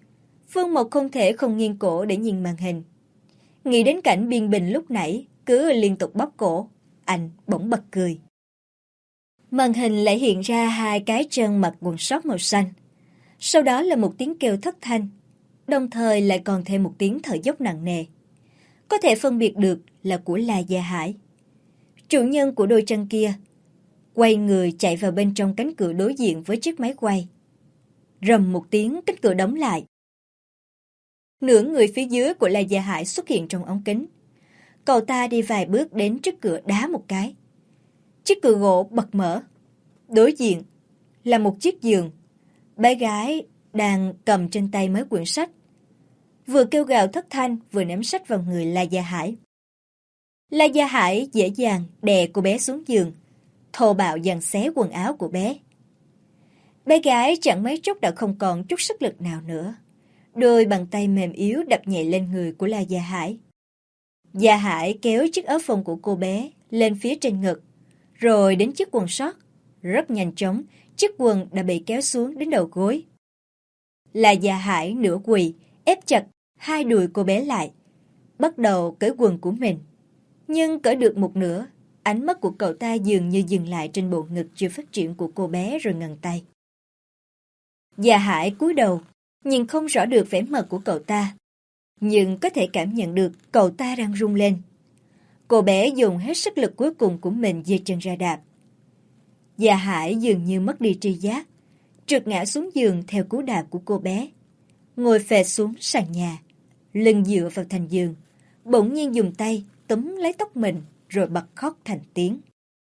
Phương Mộc không thể không nghiêng cổ để nhìn màn hình. Nghĩ đến cảnh Biên Bình lúc nãy cứ liên tục bóp cổ, anh bỗng bật cười. Màn hình lại hiện ra hai cái chân mặc quần sót màu xanh. Sau đó là một tiếng kêu thất thanh, đồng thời lại còn thêm một tiếng thở dốc nặng nề. Có thể phân biệt được là của La Gia Hải. Chủ nhân của đôi chân kia quay người chạy vào bên trong cánh cửa đối diện với chiếc máy quay. Rầm một tiếng, cánh cửa đóng lại. Nửa người phía dưới của La Gia Hải xuất hiện trong ống kính. Cậu ta đi vài bước đến trước cửa đá một cái. Chiếc cửa gỗ bật mở. Đối diện là một chiếc giường. Bé gái đang cầm trên tay mấy quyển sách. Vừa kêu gào thất thanh, vừa ném sách vào người La Gia Hải. La Gia Hải dễ dàng đè cô bé xuống giường, thô bạo giằng xé quần áo của bé. Bé gái chẳng mấy chốc đã không còn chút sức lực nào nữa. Đôi bàn tay mềm yếu đập nhẹ lên người của La Gia Hải. Gia Hải kéo chiếc áo phông của cô bé lên phía trên ngực, rồi đến chiếc quần sót. Rất nhanh chóng, chiếc quần đã bị kéo xuống đến đầu gối. La Gia Hải nửa quỳ, ép chặt hai đùi cô bé lại, bắt đầu cởi quần của mình. Nhưng cởi được một nửa, ánh mắt của cậu ta dường như dừng lại trên bộ ngực chưa phát triển của cô bé rồi ngừng tay. Gia Hải cúi đầu, nhìn không rõ được vẻ mặt của cậu ta, nhưng có thể cảm nhận được cậu ta đang run lên. Cô bé dùng hết sức lực cuối cùng của mình giơ chân ra đạp. Gia Hải dường như mất đi tri giác, trượt ngã xuống giường theo cú đạp của cô bé, ngồi phệt xuống sàn nhà, lưng dựa vào thành giường, bỗng nhiên dùng tay túm lấy tóc mình rồi bật khóc thành tiếng.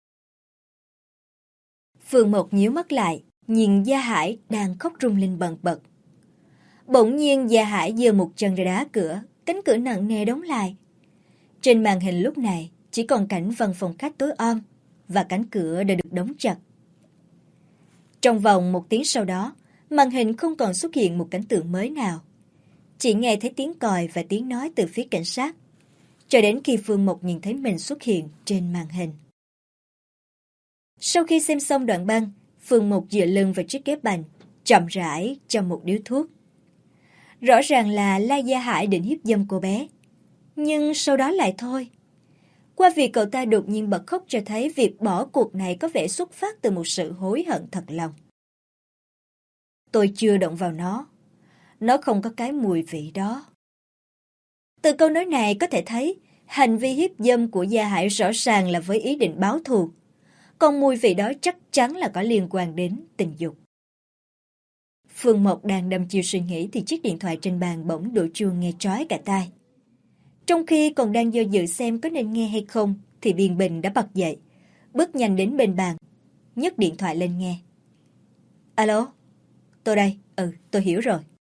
Phương Mộc nhíu mắt lại, nhìn Gia Hải đang khóc rung lên bần bật. Bỗng nhiên Gia Hải giơ một chân ra đá cửa, cánh cửa nặng nề đóng lại. Trên màn hình lúc này chỉ còn cảnh văn phòng khách tối om và cánh cửa đã được đóng chặt. Trong vòng một tiếng sau đó, màn hình không còn xuất hiện một cảnh tượng mới nào. Chỉ nghe thấy tiếng còi và tiếng nói từ phía cảnh sát, cho đến khi Phương Mộc nhìn thấy mình xuất hiện trên màn hình. Sau khi xem xong đoạn băng, Phương Mộc dựa lưng vào chiếc ghế bành, chậm rãi cho một điếu thuốc. Rõ ràng là La Gia Hải định hiếp dâm cô bé, nhưng sau đó lại thôi. Qua việc cậu ta đột nhiên bật khóc cho thấy việc bỏ cuộc này có vẻ xuất phát từ một sự hối hận thật lòng. Tôi chưa động vào nó. Nó không có cái mùi vị đó. Từ câu nói này có thể thấy hành vi hiếp dâm của Gia Hải rõ ràng là với ý định báo thù. Còn mùi vị đó chắc chắn là có liên quan đến tình dục. Phương Mộc đang đăm chiêu suy nghĩ thì chiếc điện thoại trên bàn bỗng đổ chuông nghe chói cả tai. Trong khi còn đang do dự xem có nên nghe hay không thì Biên Bình đã bật dậy, bước nhanh đến bên bàn, nhấc điện thoại lên nghe. Alo, tôi đây, ừ, tôi hiểu rồi.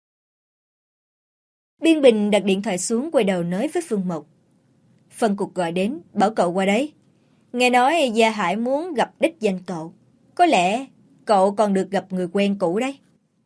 Biên Bình đặt điện thoại xuống quay đầu nói với Phương Mộc. Phân cục gọi đến, bảo cậu qua đấy. Nghe nói Gia Hải muốn gặp đích danh cậu. Có lẽ cậu còn được gặp người quen cũ đấy.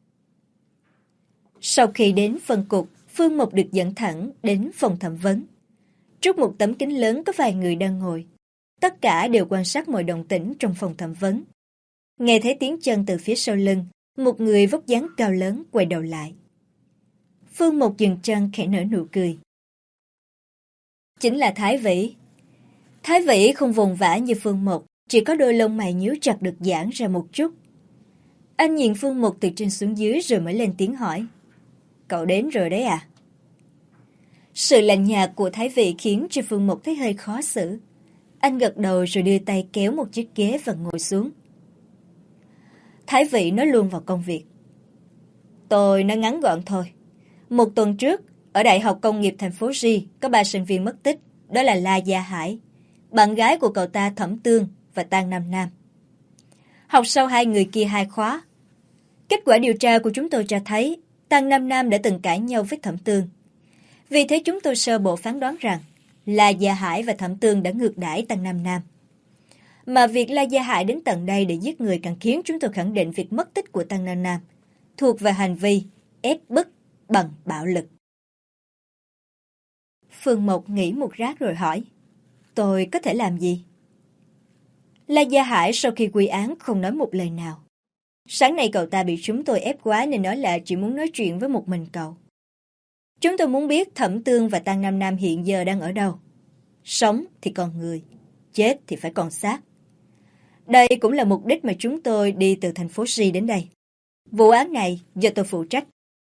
Sau khi đến phân cục, Phương Mộc được dẫn thẳng đến phòng thẩm vấn. Trước một tấm kính lớn có vài người đang ngồi. Tất cả đều quan sát mọi động tĩnh trong phòng thẩm vấn. Nghe thấy tiếng chân từ phía sau lưng, một người vóc dáng cao lớn quay đầu lại. Phương Mộc dừng chân khẽ nở nụ cười. Chính là Thái Vĩ. Thái Vĩ không vùng vã như Phương Mộc, chỉ có đôi lông mày nhíu chặt được giãn ra một chút. Anh nhìn Phương Mộc từ trên xuống dưới rồi mới lên tiếng hỏi. Cậu đến rồi đấy à? Sự lạnh nhạt của Thái Vĩ khiến cho Phương Mộc thấy hơi khó xử. Anh gật đầu rồi đưa tay kéo một chiếc ghế và ngồi xuống. Thái Vĩ nói luôn vào công việc. Tôi nói ngắn gọn thôi. Một tuần trước, ở Đại học Công nghiệp thành phố Ri có ba sinh viên mất tích. Đó là La Gia Hải, bạn gái của cậu ta Thẩm Tương và Tang Nam Nam. Học sau hai người kia hai khóa. Kết quả điều tra của chúng tôi cho thấy Tang Nam Nam đã từng cãi nhau với Thẩm Tương. Vì thế chúng tôi sơ bộ phán đoán rằng La Gia Hải và Thẩm Tương đã ngược đãi Tang Nam Nam. Mà việc La Gia Hải đến tận đây để giết người càng khiến chúng tôi khẳng định việc mất tích của Tang Nam Nam thuộc về hành vi ép bức bằng bạo lực. Phương Mộc nghĩ một rát rồi hỏi, tôi có thể làm gì? La Gia Hải sau khi quy án không nói một lời nào. Sáng nay cậu ta bị chúng tôi ép quá nên nói là chỉ muốn nói chuyện với một mình cậu. Chúng tôi muốn biết Thẩm Tương và Tăng Nam Nam hiện giờ đang ở đâu. Sống thì còn người, chết thì phải còn xác. Đây cũng là mục đích mà chúng tôi đi từ thành phố Si đến đây. Vụ án này do tôi phụ trách.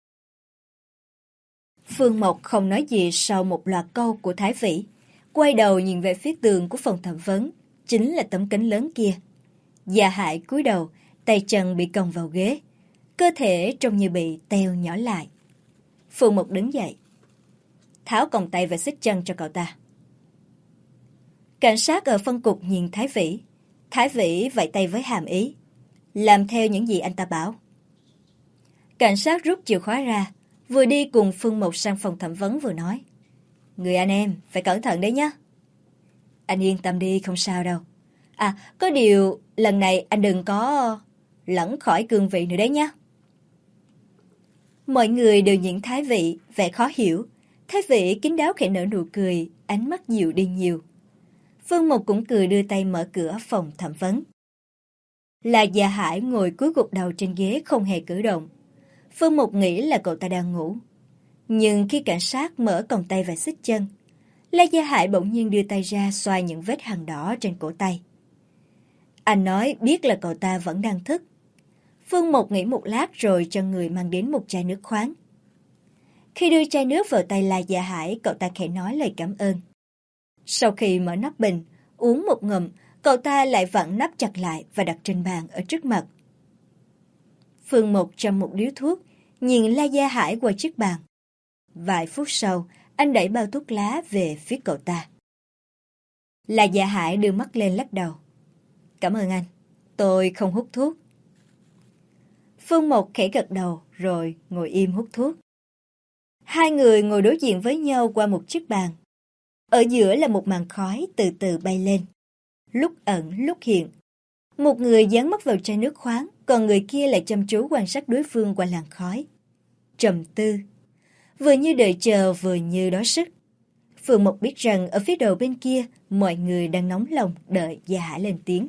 Phương Mộc không nói gì sau một loạt câu của Thái Vĩ, quay đầu nhìn về phía tường của phòng thẩm vấn, chính là tấm kính lớn kia. Dạ Hải cúi đầu, tay chân bị còng vào ghế, cơ thể trông như bị teo nhỏ lại. Phương Mộc đứng dậy, tháo còng tay và xích chân cho cậu ta. Cảnh sát ở phân cục nhìn Thái Vĩ. Thái Vĩ vẫy tay với hàm ý, làm theo những gì anh ta bảo. Cảnh sát rút chìa khóa ra, vừa đi cùng Phương Mộc sang phòng thẩm vấn vừa nói. Người anh em, phải cẩn thận đấy nhé. Anh yên tâm đi, không sao đâu. À, có điều, lần này anh đừng có lẫn khỏi cương vị nữa đấy nhé. Mọi người đều nhìn Thái Vĩ, vẻ khó hiểu. Thái Vĩ kín đáo khẽ nở nụ cười, ánh mắt dịu đi nhiều. Phương Mộc cũng cười đưa tay mở cửa phòng thẩm vấn. Là Dạ Hải ngồi cúi gục đầu trên ghế không hề cử động. Phương Mộc nghĩ là cậu ta đang ngủ. Nhưng khi cảnh sát mở còng tay và xích chân, La Gia Hải bỗng nhiên đưa tay ra xoa những vết hằn đỏ trên cổ tay. Anh nói biết là cậu ta vẫn đang thức. Phương Mộc nghĩ một lát rồi cho người mang đến một chai nước khoáng. Khi đưa chai nước vào tay La Gia Hải, cậu ta khẽ nói lời cảm ơn. Sau khi mở nắp bình, uống một ngụm, cậu ta lại vặn nắp chặt lại và đặt trên bàn ở trước mặt. Phương Mộc châm một điếu thuốc, nhìn La Gia Hải qua chiếc bàn. Vài phút sau, anh đẩy bao thuốc lá về phía cậu ta. La Gia Hải đưa mắt lên lắc đầu. Cảm ơn anh, tôi không hút thuốc. Phương Mộc khẽ gật đầu rồi ngồi im hút thuốc. Hai người ngồi đối diện với nhau qua một chiếc bàn. Ở giữa là một màn khói từ từ bay lên. Lúc ẩn lúc hiện. Một người dán mắt vào chai nước khoáng, còn người kia lại chăm chú quan sát đối phương qua làn khói. Trầm tư. Vừa như đợi chờ vừa như đói sức. Phương Mộc biết rằng ở phía đầu bên kia, mọi người đang nóng lòng đợi Gia Hải lên tiếng.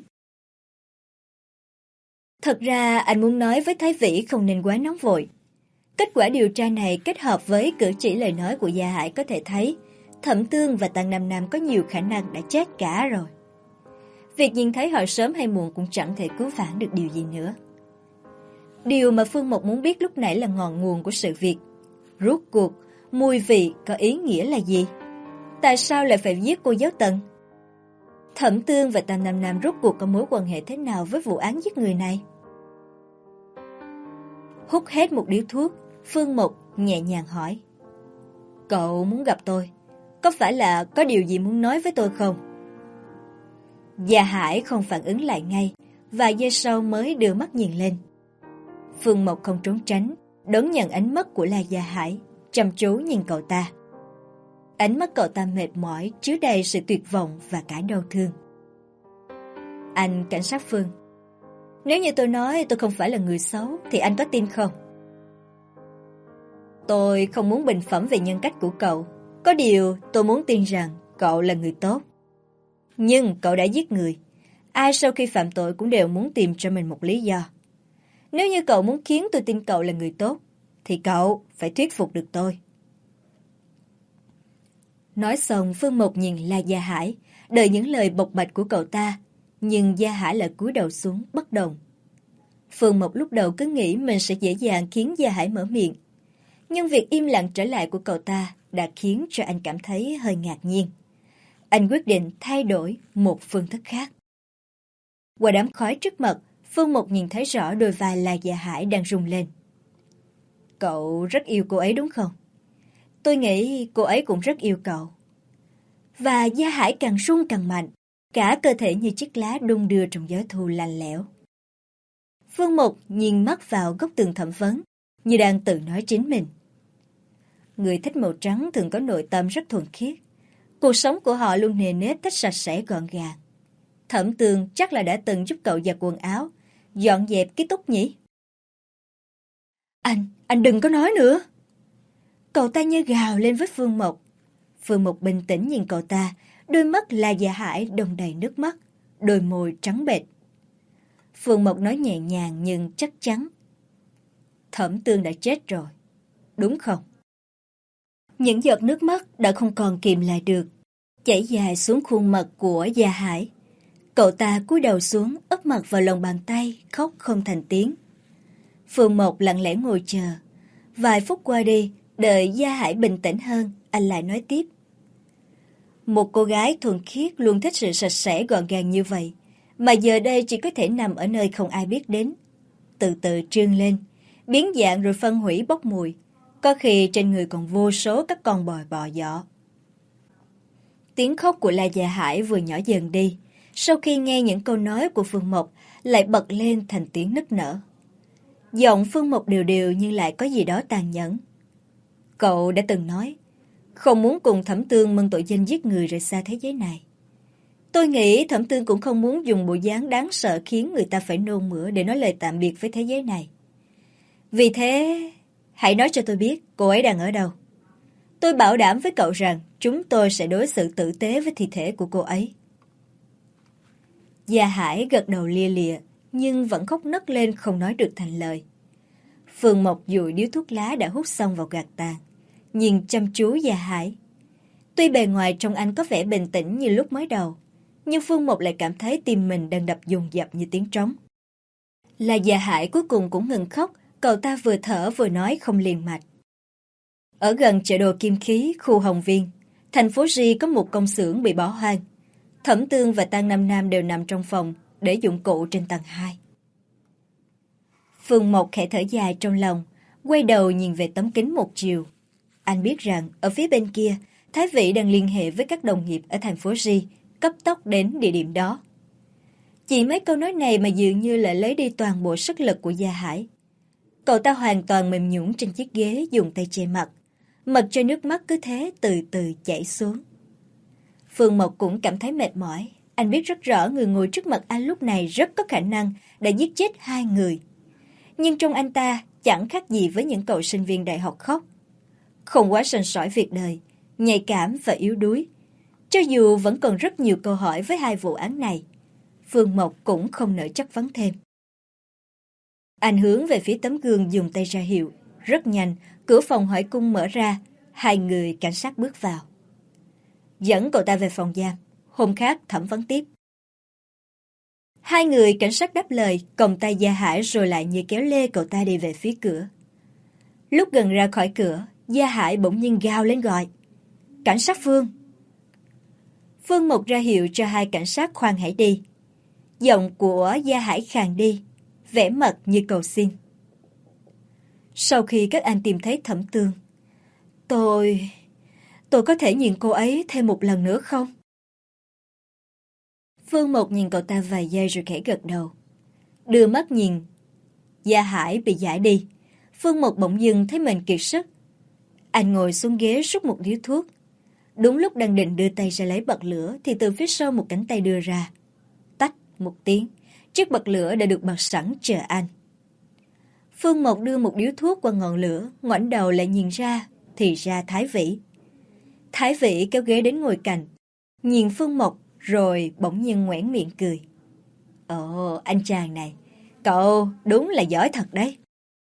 Thật ra anh muốn nói với Thái Vĩ không nên quá nóng vội. Kết quả điều tra này kết hợp với cử chỉ lời nói của Gia Hải có thể thấy Thẩm Tương và Tăng Nam Nam có nhiều khả năng đã chết cả rồi. Việc nhìn thấy họ sớm hay muộn cũng chẳng thể cứu vãn được điều gì nữa. Điều mà Phương Mộc muốn biết lúc nãy là ngọn nguồn của sự việc. Rốt cuộc, mùi vị có ý nghĩa là gì? Tại sao lại phải giết cô giáo Tần? Thẩm Tương và Tăng Nam Nam rốt cuộc có mối quan hệ thế nào với vụ án giết người này? Hút hết một điếu thuốc, Phương Mộc nhẹ nhàng hỏi. Cậu muốn gặp tôi, có phải là có điều gì muốn nói với tôi không? Gia Hải không phản ứng lại ngay, vài giây sau mới đưa mắt nhìn lên. Phương Mộc không trốn tránh, đón nhận ánh mắt của La Gia Hải, chăm chú nhìn cậu ta. Ánh mắt cậu ta mệt mỏi, chứa đầy sự tuyệt vọng và cả đau thương. Anh cảnh sát Phương, nếu như tôi nói tôi không phải là người xấu, thì anh có tin không? Tôi không muốn bình phẩm về nhân cách của cậu. Có điều tôi muốn tin rằng cậu là người tốt. Nhưng cậu đã giết người. Ai sau khi phạm tội cũng đều muốn tìm cho mình một lý do. Nếu như cậu muốn khiến tôi tin cậu là người tốt, thì cậu phải thuyết phục được tôi. Nói xong, Phương Mộc nhìn La Gia Hải, đợi những lời bộc bạch của cậu ta, nhưng Gia Hải lại cúi đầu xuống bất động. Phương Mộc lúc đầu cứ nghĩ mình sẽ dễ dàng khiến Gia Hải mở miệng, nhưng việc im lặng trở lại của cậu ta đã khiến cho anh cảm thấy hơi ngạc nhiên. Anh quyết định thay đổi một phương thức khác. Qua đám khói trước mặt, Phương Mộc nhìn thấy rõ đôi vai La Gia Hải đang rung lên. Cậu rất yêu cô ấy đúng không? Tôi nghĩ cô ấy cũng rất yêu cậu. Và Gia Hải càng rung càng mạnh, cả cơ thể như chiếc lá đung đưa trong gió thu lạnh lẽo. Phương Mộc nhìn mắt vào góc tường thẩm vấn, như đang tự nói chính mình. Người thích màu trắng thường có nội tâm rất thuần khiết. Cuộc sống của họ luôn nề nếp thích sạch sẽ gọn gàng. Thẩm Tường chắc là đã từng giúp cậu giặt quần áo, dọn dẹp ký túc nhỉ? Anh, anh đừng có nói nữa. Cậu ta như gào lên với Phương Mộc. Phương Mộc bình tĩnh nhìn cậu ta, đôi mắt La Gia Hải đong đầy nước mắt, đôi môi trắng bệch. Phương Mộc nói nhẹ nhàng nhưng chắc chắn. Thẩm Tường đã chết rồi, đúng không? Những giọt nước mắt đã không còn kìm lại được, chảy dài xuống khuôn mặt của Gia Hải. Cậu ta cúi đầu xuống, úp mặt vào lòng bàn tay, khóc không thành tiếng. Phương Mộc lặng lẽ ngồi chờ. Vài phút qua đi, đợi Gia Hải bình tĩnh hơn, anh lại nói tiếp. Một cô gái thuần khiết luôn thích sự sạch sẽ gọn gàng như vậy, mà giờ đây chỉ có thể nằm ở nơi không ai biết đến. Từ từ trương lên, biến dạng rồi phân hủy bốc mùi. Có khi trên người còn vô số các con bò bò dọ. Tiếng khóc của La Gia Hải vừa nhỏ dần đi, sau khi nghe những câu nói của Phương Mộc lại bật lên thành tiếng nức nở. Giọng Phương Mộc đều đều nhưng lại có gì đó tàn nhẫn. Cậu đã từng nói, không muốn cùng Thẩm Tương mân tội danh giết người rời xa thế giới này. Tôi nghĩ Thẩm Tương cũng không muốn dùng bộ dáng đáng sợ khiến người ta phải nôn mửa để nói lời tạm biệt với thế giới này. Vì thế, hãy nói cho tôi biết cô ấy đang ở đâu. Tôi bảo đảm với cậu rằng chúng tôi sẽ đối xử tử tế với thi thể của cô ấy. Gia Hải gật đầu lia lịa, nhưng vẫn khóc nấc lên không nói được thành lời. Phương Mộc dụi điếu thuốc lá đã hút xong vào gạt tàn, nhìn chăm chú Gia Hải. Tuy bề ngoài trông anh có vẻ bình tĩnh như lúc mới đầu, nhưng Phương Mộc lại cảm thấy tim mình đang đập dồn dập như tiếng trống. Là Gia Hải cuối cùng cũng ngừng khóc, cậu ta vừa thở vừa nói không liền mạch. Ở gần chợ đồ Kim Khí, khu Hồng Viên, thành phố Ri có một công xưởng bị bỏ hoang. Thẩm Tương và Tang Nam Nam đều nằm trong phòng để dụng cụ trên tầng hai. Phương Mộc khẽ thở dài trong lòng, quay đầu nhìn về tấm kính một chiều. Anh biết rằng ở phía bên kia, Thái Vĩ đang liên hệ với các đồng nghiệp ở thành phố Ri, cấp tốc đến địa điểm đó. Chỉ mấy câu nói này mà dường như là lấy đi toàn bộ sức lực của Gia Hải. Cậu ta hoàn toàn mềm nhũn trên chiếc ghế, dùng tay che mặt, mặc cho nước mắt cứ thế từ từ chảy xuống. Phương Mộc cũng cảm thấy mệt mỏi. Anh biết rất rõ người ngồi trước mặt anh lúc này rất có khả năng đã giết chết hai người. Nhưng trong anh ta chẳng khác gì với những cậu sinh viên đại học khóc. Không quá sành sỏi việc đời, nhạy cảm và yếu đuối. Cho dù vẫn còn rất nhiều câu hỏi với hai vụ án này, Phương Mộc cũng không nỡ chất vấn thêm. Anh hướng về phía tấm gương dùng tay ra hiệu. Rất nhanh, cửa phòng hỏi cung mở ra, hai người cảnh sát bước vào. Dẫn cậu ta về phòng giam, hôm khác thẩm vấn tiếp. Hai người cảnh sát đáp lời, còng tay Gia Hải rồi lại như kéo lê cậu ta đi về phía cửa. Lúc gần ra khỏi cửa, Gia Hải bỗng nhiên gào lên gọi. Cảnh sát Phương! Phương Mộc ra hiệu cho hai cảnh sát khoan hãy đi. Giọng của Gia Hải khàn đi, vẻ mặt như cầu xin. Sau khi các anh tìm thấy Thẩm Tương, tôi... tôi có thể nhìn cô ấy thêm một lần nữa không? Phương Mộc nhìn cậu ta vài giây rồi khẽ gật đầu. Đưa mắt nhìn. Gia Hải bị giải đi. Phương Mộc bỗng dưng thấy mình kiệt sức. Anh ngồi xuống ghế rút một điếu thuốc. Đúng lúc đang định đưa tay ra lấy bật lửa thì từ phía sau một cánh tay đưa ra. Tách một tiếng, chiếc bật lửa đã được bật sẵn chờ anh. Phương Mộc đưa một điếu thuốc qua ngọn lửa, ngoảnh đầu lại nhìn ra, thì ra Thái Vĩ. Thái Vĩ kéo ghế đến ngồi cạnh, nhìn Phương Mộc rồi bỗng nhiên nhoẻn miệng cười. Ồ, anh chàng này, cậu đúng là giỏi thật đấy.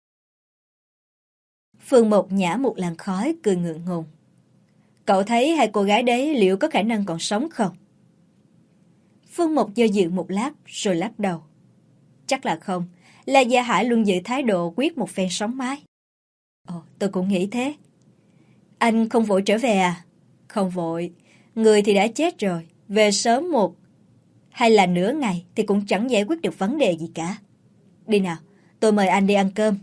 Phương Mộc nhả một làn khói cười ngượng ngùng. Cậu thấy hai cô gái đấy liệu có khả năng còn sống không? Phương Mộc do dự một lát rồi lắc đầu. Chắc là không. La Gia Hải luôn giữ thái độ quyết một phen sống mái. Ồ, tôi cũng nghĩ thế. Anh không vội trở về à? Không vội. Người thì đã chết rồi. Về sớm một hay là nửa ngày thì cũng chẳng giải quyết được vấn đề gì cả. Đi nào, tôi mời anh đi ăn cơm.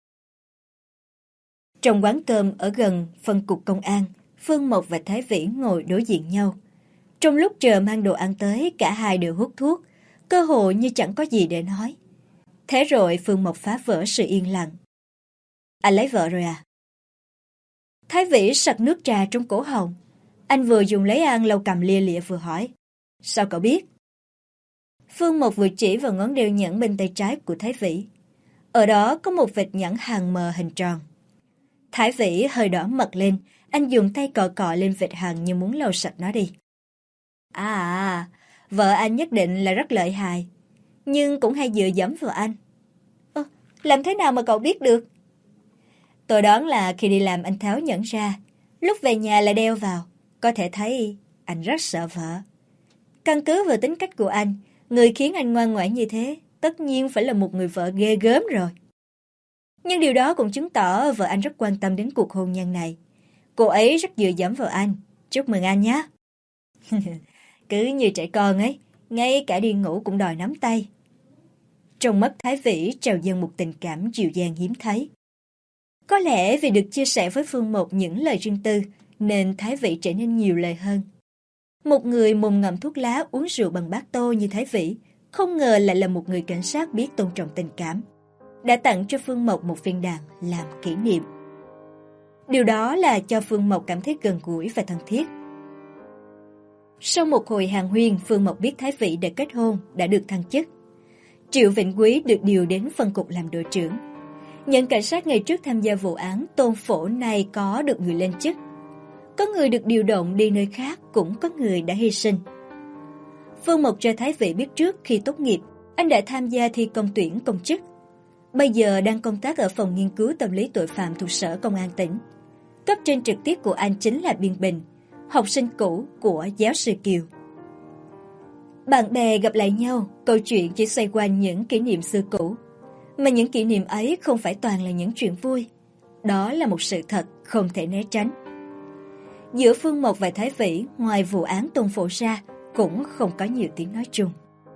Trong quán cơm ở gần phân cục công an, Phương Mộc và Thái Vĩ ngồi đối diện nhau. Trong lúc chờ mang đồ ăn tới, cả hai đều hút thuốc, cơ hội như chẳng có gì để nói. Thế rồi Phương Mộc phá vỡ sự yên lặng. Anh lấy vợ rồi à? Thái Vĩ sặc nước trà trong cổ họng. Anh vừa dùng lấy ăn lau cầm lia lịa vừa hỏi. Sao cậu biết? Phương Mộc vừa chỉ vào ngón đeo nhẫn bên tay trái của Thái Vĩ. Ở đó có một vệt nhẫn hàng mờ hình tròn. Thái Vĩ hơi đỏ mặt lên, anh dùng tay cọ cọ lên vệt hằn như muốn lau sạch nó đi. À, à, vợ anh nhất định là rất lợi hại, nhưng cũng hay dựa dẫm vào anh. Ơ, làm thế nào mà cậu biết được? Tôi đoán là khi đi làm anh tháo nhẫn ra, Lúc về nhà lại đeo vào, có thể thấy anh rất sợ vợ. Căn cứ vào tính cách của anh, người khiến anh ngoan ngoãn như thế tất nhiên phải là một người vợ ghê gớm rồi. Nhưng điều đó cũng chứng tỏ vợ anh rất quan tâm đến cuộc hôn nhân này. Cô ấy rất dựa dẫm vào anh. Chúc mừng anh nhé. Cứ như trẻ con ấy, ngay cả đi ngủ cũng đòi nắm tay. Trong mắt Thái Vĩ trào dâng một tình cảm dịu dàng hiếm thấy. Có lẽ vì được chia sẻ với Phương Mộc những lời riêng tư, nên Thái Vĩ trở nên nhiều lời hơn. Một người mồm ngậm thuốc lá uống rượu bằng bát tô như Thái Vĩ, không ngờ lại là một người cảnh sát biết tôn trọng tình cảm, đã tặng cho Phương Mộc một viên đàn làm kỷ niệm. Điều đó là cho Phương Mộc cảm thấy gần gũi và thân thiết. Sau một hồi hàn huyên, Phương Mộc biết Thái Vĩ đã kết hôn, đã được thăng chức. Triệu Vĩnh Quý được điều đến phân cục làm đội trưởng. Những cảnh sát ngày trước tham gia vụ án Tôn Phổ này có được người lên chức. Có người được điều động đi nơi khác, cũng có người đã hy sinh. Phương Mộc cho Thái Vĩ biết trước khi tốt nghiệp, anh đã tham gia thi công tuyển công chức. Bây giờ đang công tác ở phòng nghiên cứu tâm lý tội phạm thuộc Sở Công an tỉnh. Cấp trên trực tiếp của anh chính là Biên Bình, học sinh cũ của giáo sư Kiều. Bạn bè gặp lại nhau, câu chuyện chỉ xoay quanh những kỷ niệm xưa cũ. Mà những kỷ niệm ấy không phải toàn là những chuyện vui. Đó là một sự thật không thể né tránh. Giữa Phương Mộc và Thái Vĩ, ngoài vụ án Tôn Phổ ra, cũng không có nhiều tiếng nói chung.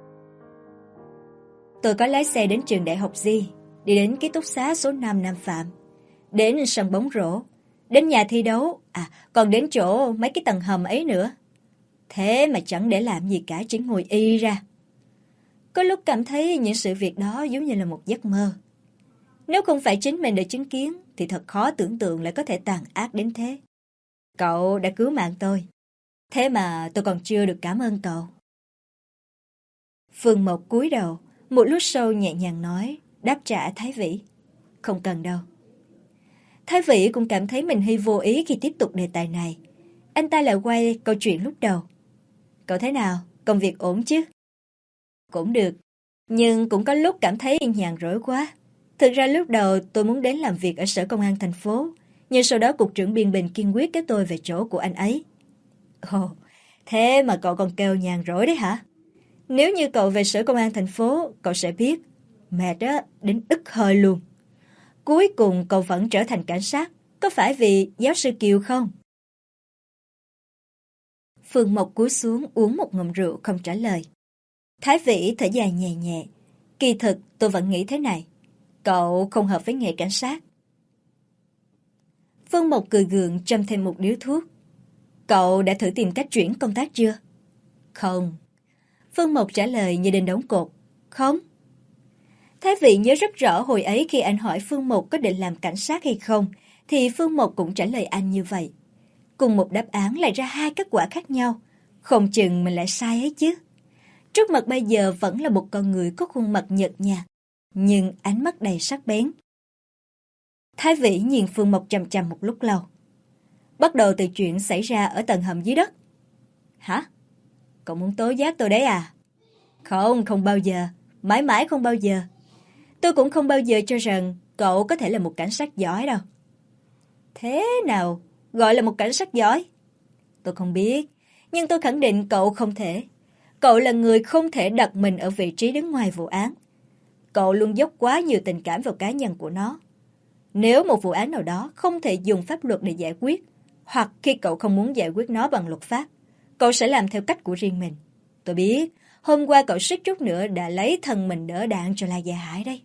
Tôi có lái xe đến trường đại học Di, đi đến ký túc xá số năm Nam Phạm, đến sân bóng rổ, đến nhà thi đấu, à, còn đến chỗ mấy cái tầng hầm ấy nữa. Thế mà chẳng để làm gì cả, chỉ ngồi y ra. Có lúc cảm thấy những sự việc đó giống như là một giấc mơ. Nếu không phải chính mình đã chứng kiến, thì thật khó tưởng tượng lại có thể tàn ác đến thế. Cậu đã cứu mạng tôi. Thế mà tôi còn chưa được cảm ơn cậu. Phương Mộc cúi đầu, một lúc sau nhẹ nhàng nói, đáp trả Thái Vĩ. Không cần đâu. Thái Vĩ cũng cảm thấy mình hơi vô ý khi tiếp tục đề tài này. Anh ta lại quay câu chuyện lúc đầu. Cậu thế nào? Công việc ổn chứ? Cũng được, nhưng cũng có lúc cảm thấy nhàn rỗi quá. Thực ra lúc đầu tôi muốn đến làm việc ở Sở Công an thành phố, nhưng sau đó cục trưởng Biên Bình kiên quyết kéo tôi về chỗ của anh ấy. Ồ, thế mà cậu còn kêu nhàn rỗi đấy hả? Nếu như cậu về Sở Công an thành phố, cậu sẽ biết, mệt á, đến ức hơi luôn. Cuối cùng cậu vẫn trở thành cảnh sát, có phải vì giáo sư Kiều không? Phương Mộc cúi xuống uống một ngụm rượu không trả lời. Thái Vĩ thở dài nhẹ nhẹ. Kỳ thực tôi vẫn nghĩ thế này. Cậu không hợp với nghề cảnh sát. Phương Mộc cười gượng châm thêm một điếu thuốc. Cậu đã thử tìm cách chuyển công tác chưa? Không. Phương Mộc trả lời như đinh đóng cột. Không. Thái Vĩ nhớ rất rõ hồi ấy khi anh hỏi Phương Mộc có định làm cảnh sát hay không, thì Phương Mộc cũng trả lời anh như vậy. Cùng một đáp án lại ra hai kết quả khác nhau. Không chừng mình lại sai ấy chứ. Trước mặt bây giờ vẫn là một con người có khuôn mặt nhợt nhạt, nhưng ánh mắt đầy sắc bén. Thái Vĩ nhìn Phương Mộc chằm chằm một lúc lâu. Bắt đầu từ chuyện xảy ra ở tầng hầm dưới đất. Hả? Cậu muốn tố giác tôi đấy à? Không, không bao giờ. Mãi mãi không bao giờ. Tôi cũng không bao giờ cho rằng cậu có thể là một cảnh sát giỏi đâu. Thế nào gọi là một cảnh sát giỏi? Tôi không biết, nhưng tôi khẳng định cậu không thể. Cậu là người không thể đặt mình ở vị trí đứng ngoài vụ án. Cậu luôn dốc quá nhiều tình cảm vào cá nhân của nó. Nếu một vụ án nào đó không thể dùng pháp luật để giải quyết, hoặc khi cậu không muốn giải quyết nó bằng luật pháp, cậu sẽ làm theo cách của riêng mình. Tôi biết, hôm qua cậu suýt chút nữa đã lấy thân mình đỡ đạn cho La Gia Hải đấy.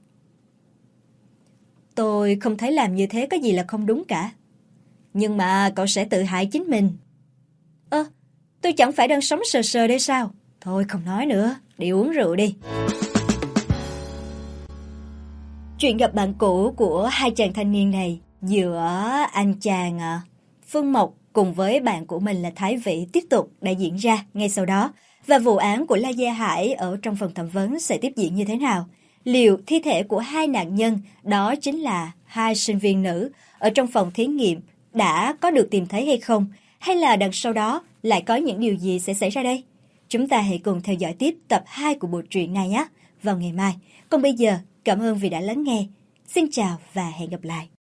Tôi không thấy làm như thế có gì là không đúng cả. Nhưng mà cậu sẽ tự hại chính mình. Ơ, à, tôi chẳng phải đang sống sờ sờ đây sao? Thôi không nói nữa, đi uống rượu đi. Chuyện gặp bạn cũ của hai chàng thanh niên này giữa anh chàng Phương Mộc cùng với bạn của mình là Thái Vĩ tiếp tục đã diễn ra ngay sau đó. Và vụ án của La Gia Hải ở trong phần thẩm vấn sẽ tiếp diễn như thế nào? Liệu thi thể của hai nạn nhân, đó chính là hai sinh viên nữ ở trong phòng thí nghiệm, đã có được tìm thấy hay không? Hay là đằng sau đó lại có những điều gì sẽ xảy ra đây? Chúng ta hãy cùng theo dõi tiếp tập hai của bộ truyện này nhé, vào ngày mai. Còn bây giờ, cảm ơn vì đã lắng nghe. Xin chào và hẹn gặp lại.